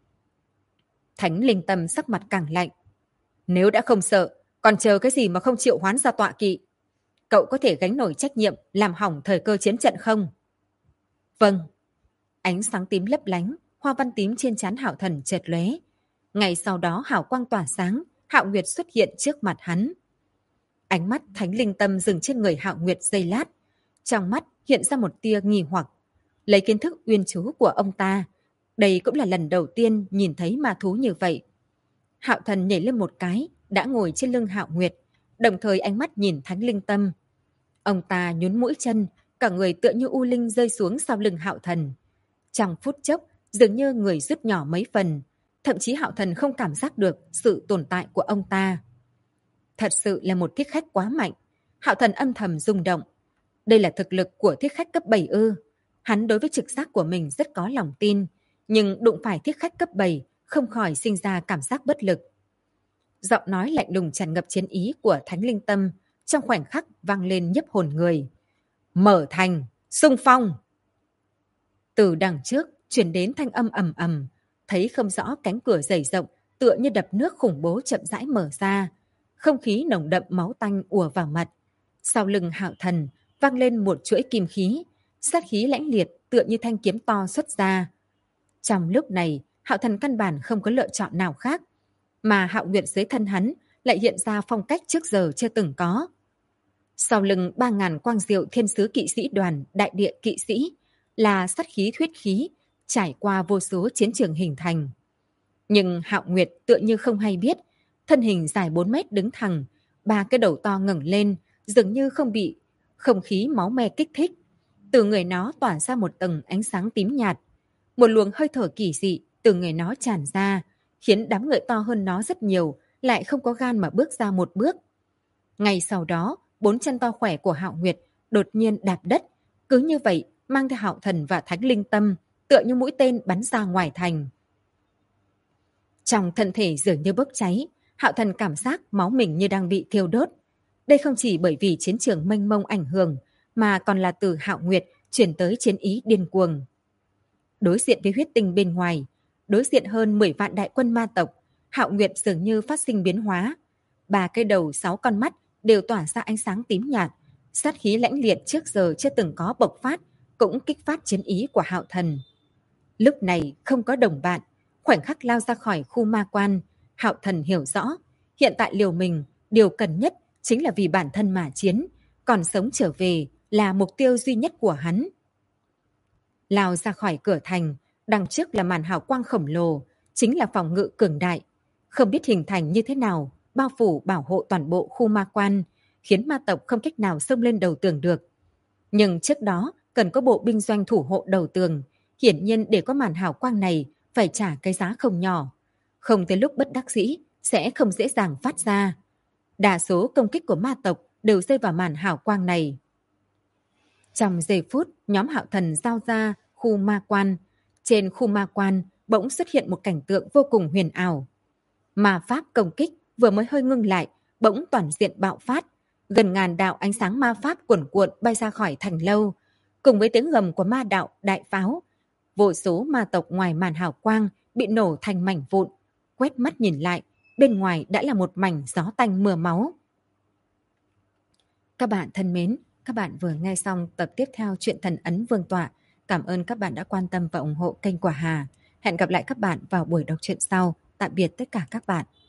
Thánh Linh Tâm sắc mặt càng lạnh. Nếu đã không sợ, còn chờ cái gì mà không triệu hoán ra tọa kỵ? Cậu có thể gánh nổi trách nhiệm làm hỏng thời cơ chiến trận không? Vâng. Ánh sáng tím lấp lánh, hoa văn tím trên trán Hạo Thần chợt lóe. Ngay sau đó hào quang tỏa sáng, Hạo Nguyệt xuất hiện trước mặt hắn. Ánh mắt Thánh Linh Tâm dừng trên người Hạo Nguyệt giây lát. Trong mắt hiện ra một tia nghi hoặc. Lấy kiến thức uyên chú của ông ta, đây cũng là lần đầu tiên nhìn thấy ma thú như vậy. Hạo Thần nhảy lên một cái, đã ngồi trên lưng Hạo Nguyệt, đồng thời ánh mắt nhìn Thánh Linh Tâm. Ông ta nhún mũi chân, cả người tựa như u linh rơi xuống sau lưng Hạo Thần. Trong phút chốc, dường như người rút nhỏ mấy phần, thậm chí Hạo Thần không cảm giác được sự tồn tại của ông ta. Thật sự là một thiết khách quá mạnh. Hạo Thần âm thầm rung động. Đây là thực lực của thiết khách cấp 7 ư? Hắn đối với trực giác của mình rất có lòng tin, nhưng đụng phải thiết khách cấp 7 không khỏi sinh ra cảm giác bất lực. Giọng nói lạnh lùng tràn ngập chiến ý của Thánh Linh Tâm trong khoảnh khắc vang lên nhấp hồn người. Mở thành, xung phong! Từ đằng trước truyền đến thanh âm ầm ầm, thấy không rõ cánh cửa dày rộng tựa như đập nước khủng bố chậm rãi mở ra, không khí nồng đậm máu tanh ùa vào mặt. Sau lưng Hạo Thần vang lên một chuỗi kim khí, sát khí lãnh liệt tựa như thanh kiếm to xuất ra. Trong lúc này, Hạo Thần căn bản không có lựa chọn nào khác, mà Hạo Nguyệt dưới thân hắn lại hiện ra phong cách trước giờ chưa từng có. Sau lưng 3.000 quang diệu thiên sứ kỵ sĩ đoàn đại địa kỵ sĩ là sát khí thuyết khí, trải qua vô số chiến trường hình thành. Nhưng Hạo Nguyệt tựa như không hay biết, thân hình dài 4 mét đứng thẳng, 3 cái đầu to ngẩng lên, dường như không bị không khí máu me kích thích. Từ người nó tỏa ra một tầng ánh sáng tím nhạt. Một luồng hơi thở kỳ dị từ người nó tràn ra, khiến đám người to hơn nó rất nhiều lại không có gan mà bước ra một bước. Ngay sau đó, 4 chân to khỏe của Hạo Nguyệt đột nhiên đạp đất, cứ như vậy mang theo Hạo Thần và Thánh Linh Tâm tựa như mũi tên bắn ra ngoài thành. Trong thân thể dường như bốc cháy, Hạo Thần cảm giác máu mình như đang bị thiêu đốt. Đây không chỉ bởi vì chiến trường mênh mông ảnh hưởng, mà còn là từ Hạo Nguyệt chuyển tới chiến ý điên cuồng. Đối diện với huyết tinh bên ngoài, đối diện hơn 10 vạn đại quân ma tộc, Hạo Nguyệt dường như phát sinh biến hóa. 3 cái đầu 6 con mắt đều tỏa ra ánh sáng tím nhạt, sát khí lãnh liệt trước giờ chưa từng có bộc phát, cũng kích phát chiến ý của Hạo Thần. Lúc này không có đồng bạn, khoảnh khắc lao ra khỏi khu ma quan, Hạo Thần hiểu rõ, hiện tại liều mình, điều cần nhất chính là vì bản thân mà chiến, còn sống trở về là mục tiêu duy nhất của hắn. Lao ra khỏi cửa thành, đằng trước là màn hào quang khổng lồ, chính là phòng ngự cường đại. Không biết hình thành như thế nào, bao phủ bảo hộ toàn bộ khu ma quan, khiến ma tộc không cách nào xông lên đầu tường được. Nhưng trước đó cần có bộ binh doanh thủ hộ đầu tường, hiển nhiên để có màn hào quang này phải trả cái giá không nhỏ. Không tới lúc bất đắc dĩ sẽ không dễ dàng phát ra. Đa số công kích của ma tộc đều rơi vào màn hào quang này. Trong giây phút, nhóm Hạo Thần giao ra khu ma quan. Trên khu ma quan bỗng xuất hiện một cảnh tượng vô cùng huyền ảo. Ma pháp công kích vừa mới hơi ngưng lại, bỗng toàn diện bạo phát. Gần ngàn đạo ánh sáng ma pháp cuồn cuộn bay ra khỏi thành lâu, cùng với tiếng gầm của ma đạo đại pháo. Vô số ma tộc ngoài màn hào quang bị nổ thành mảnh vụn. Quét mắt nhìn lại, bên ngoài đã là một mảnh gió tanh mưa máu. Các bạn thân mến, các bạn vừa nghe xong tập tiếp theo truyện Thần Ấn Vương Tọa. Cảm ơn các bạn đã quan tâm và ủng hộ kênh của Hà. Hẹn gặp lại các bạn vào buổi đọc truyện sau. Tạm biệt tất cả các bạn.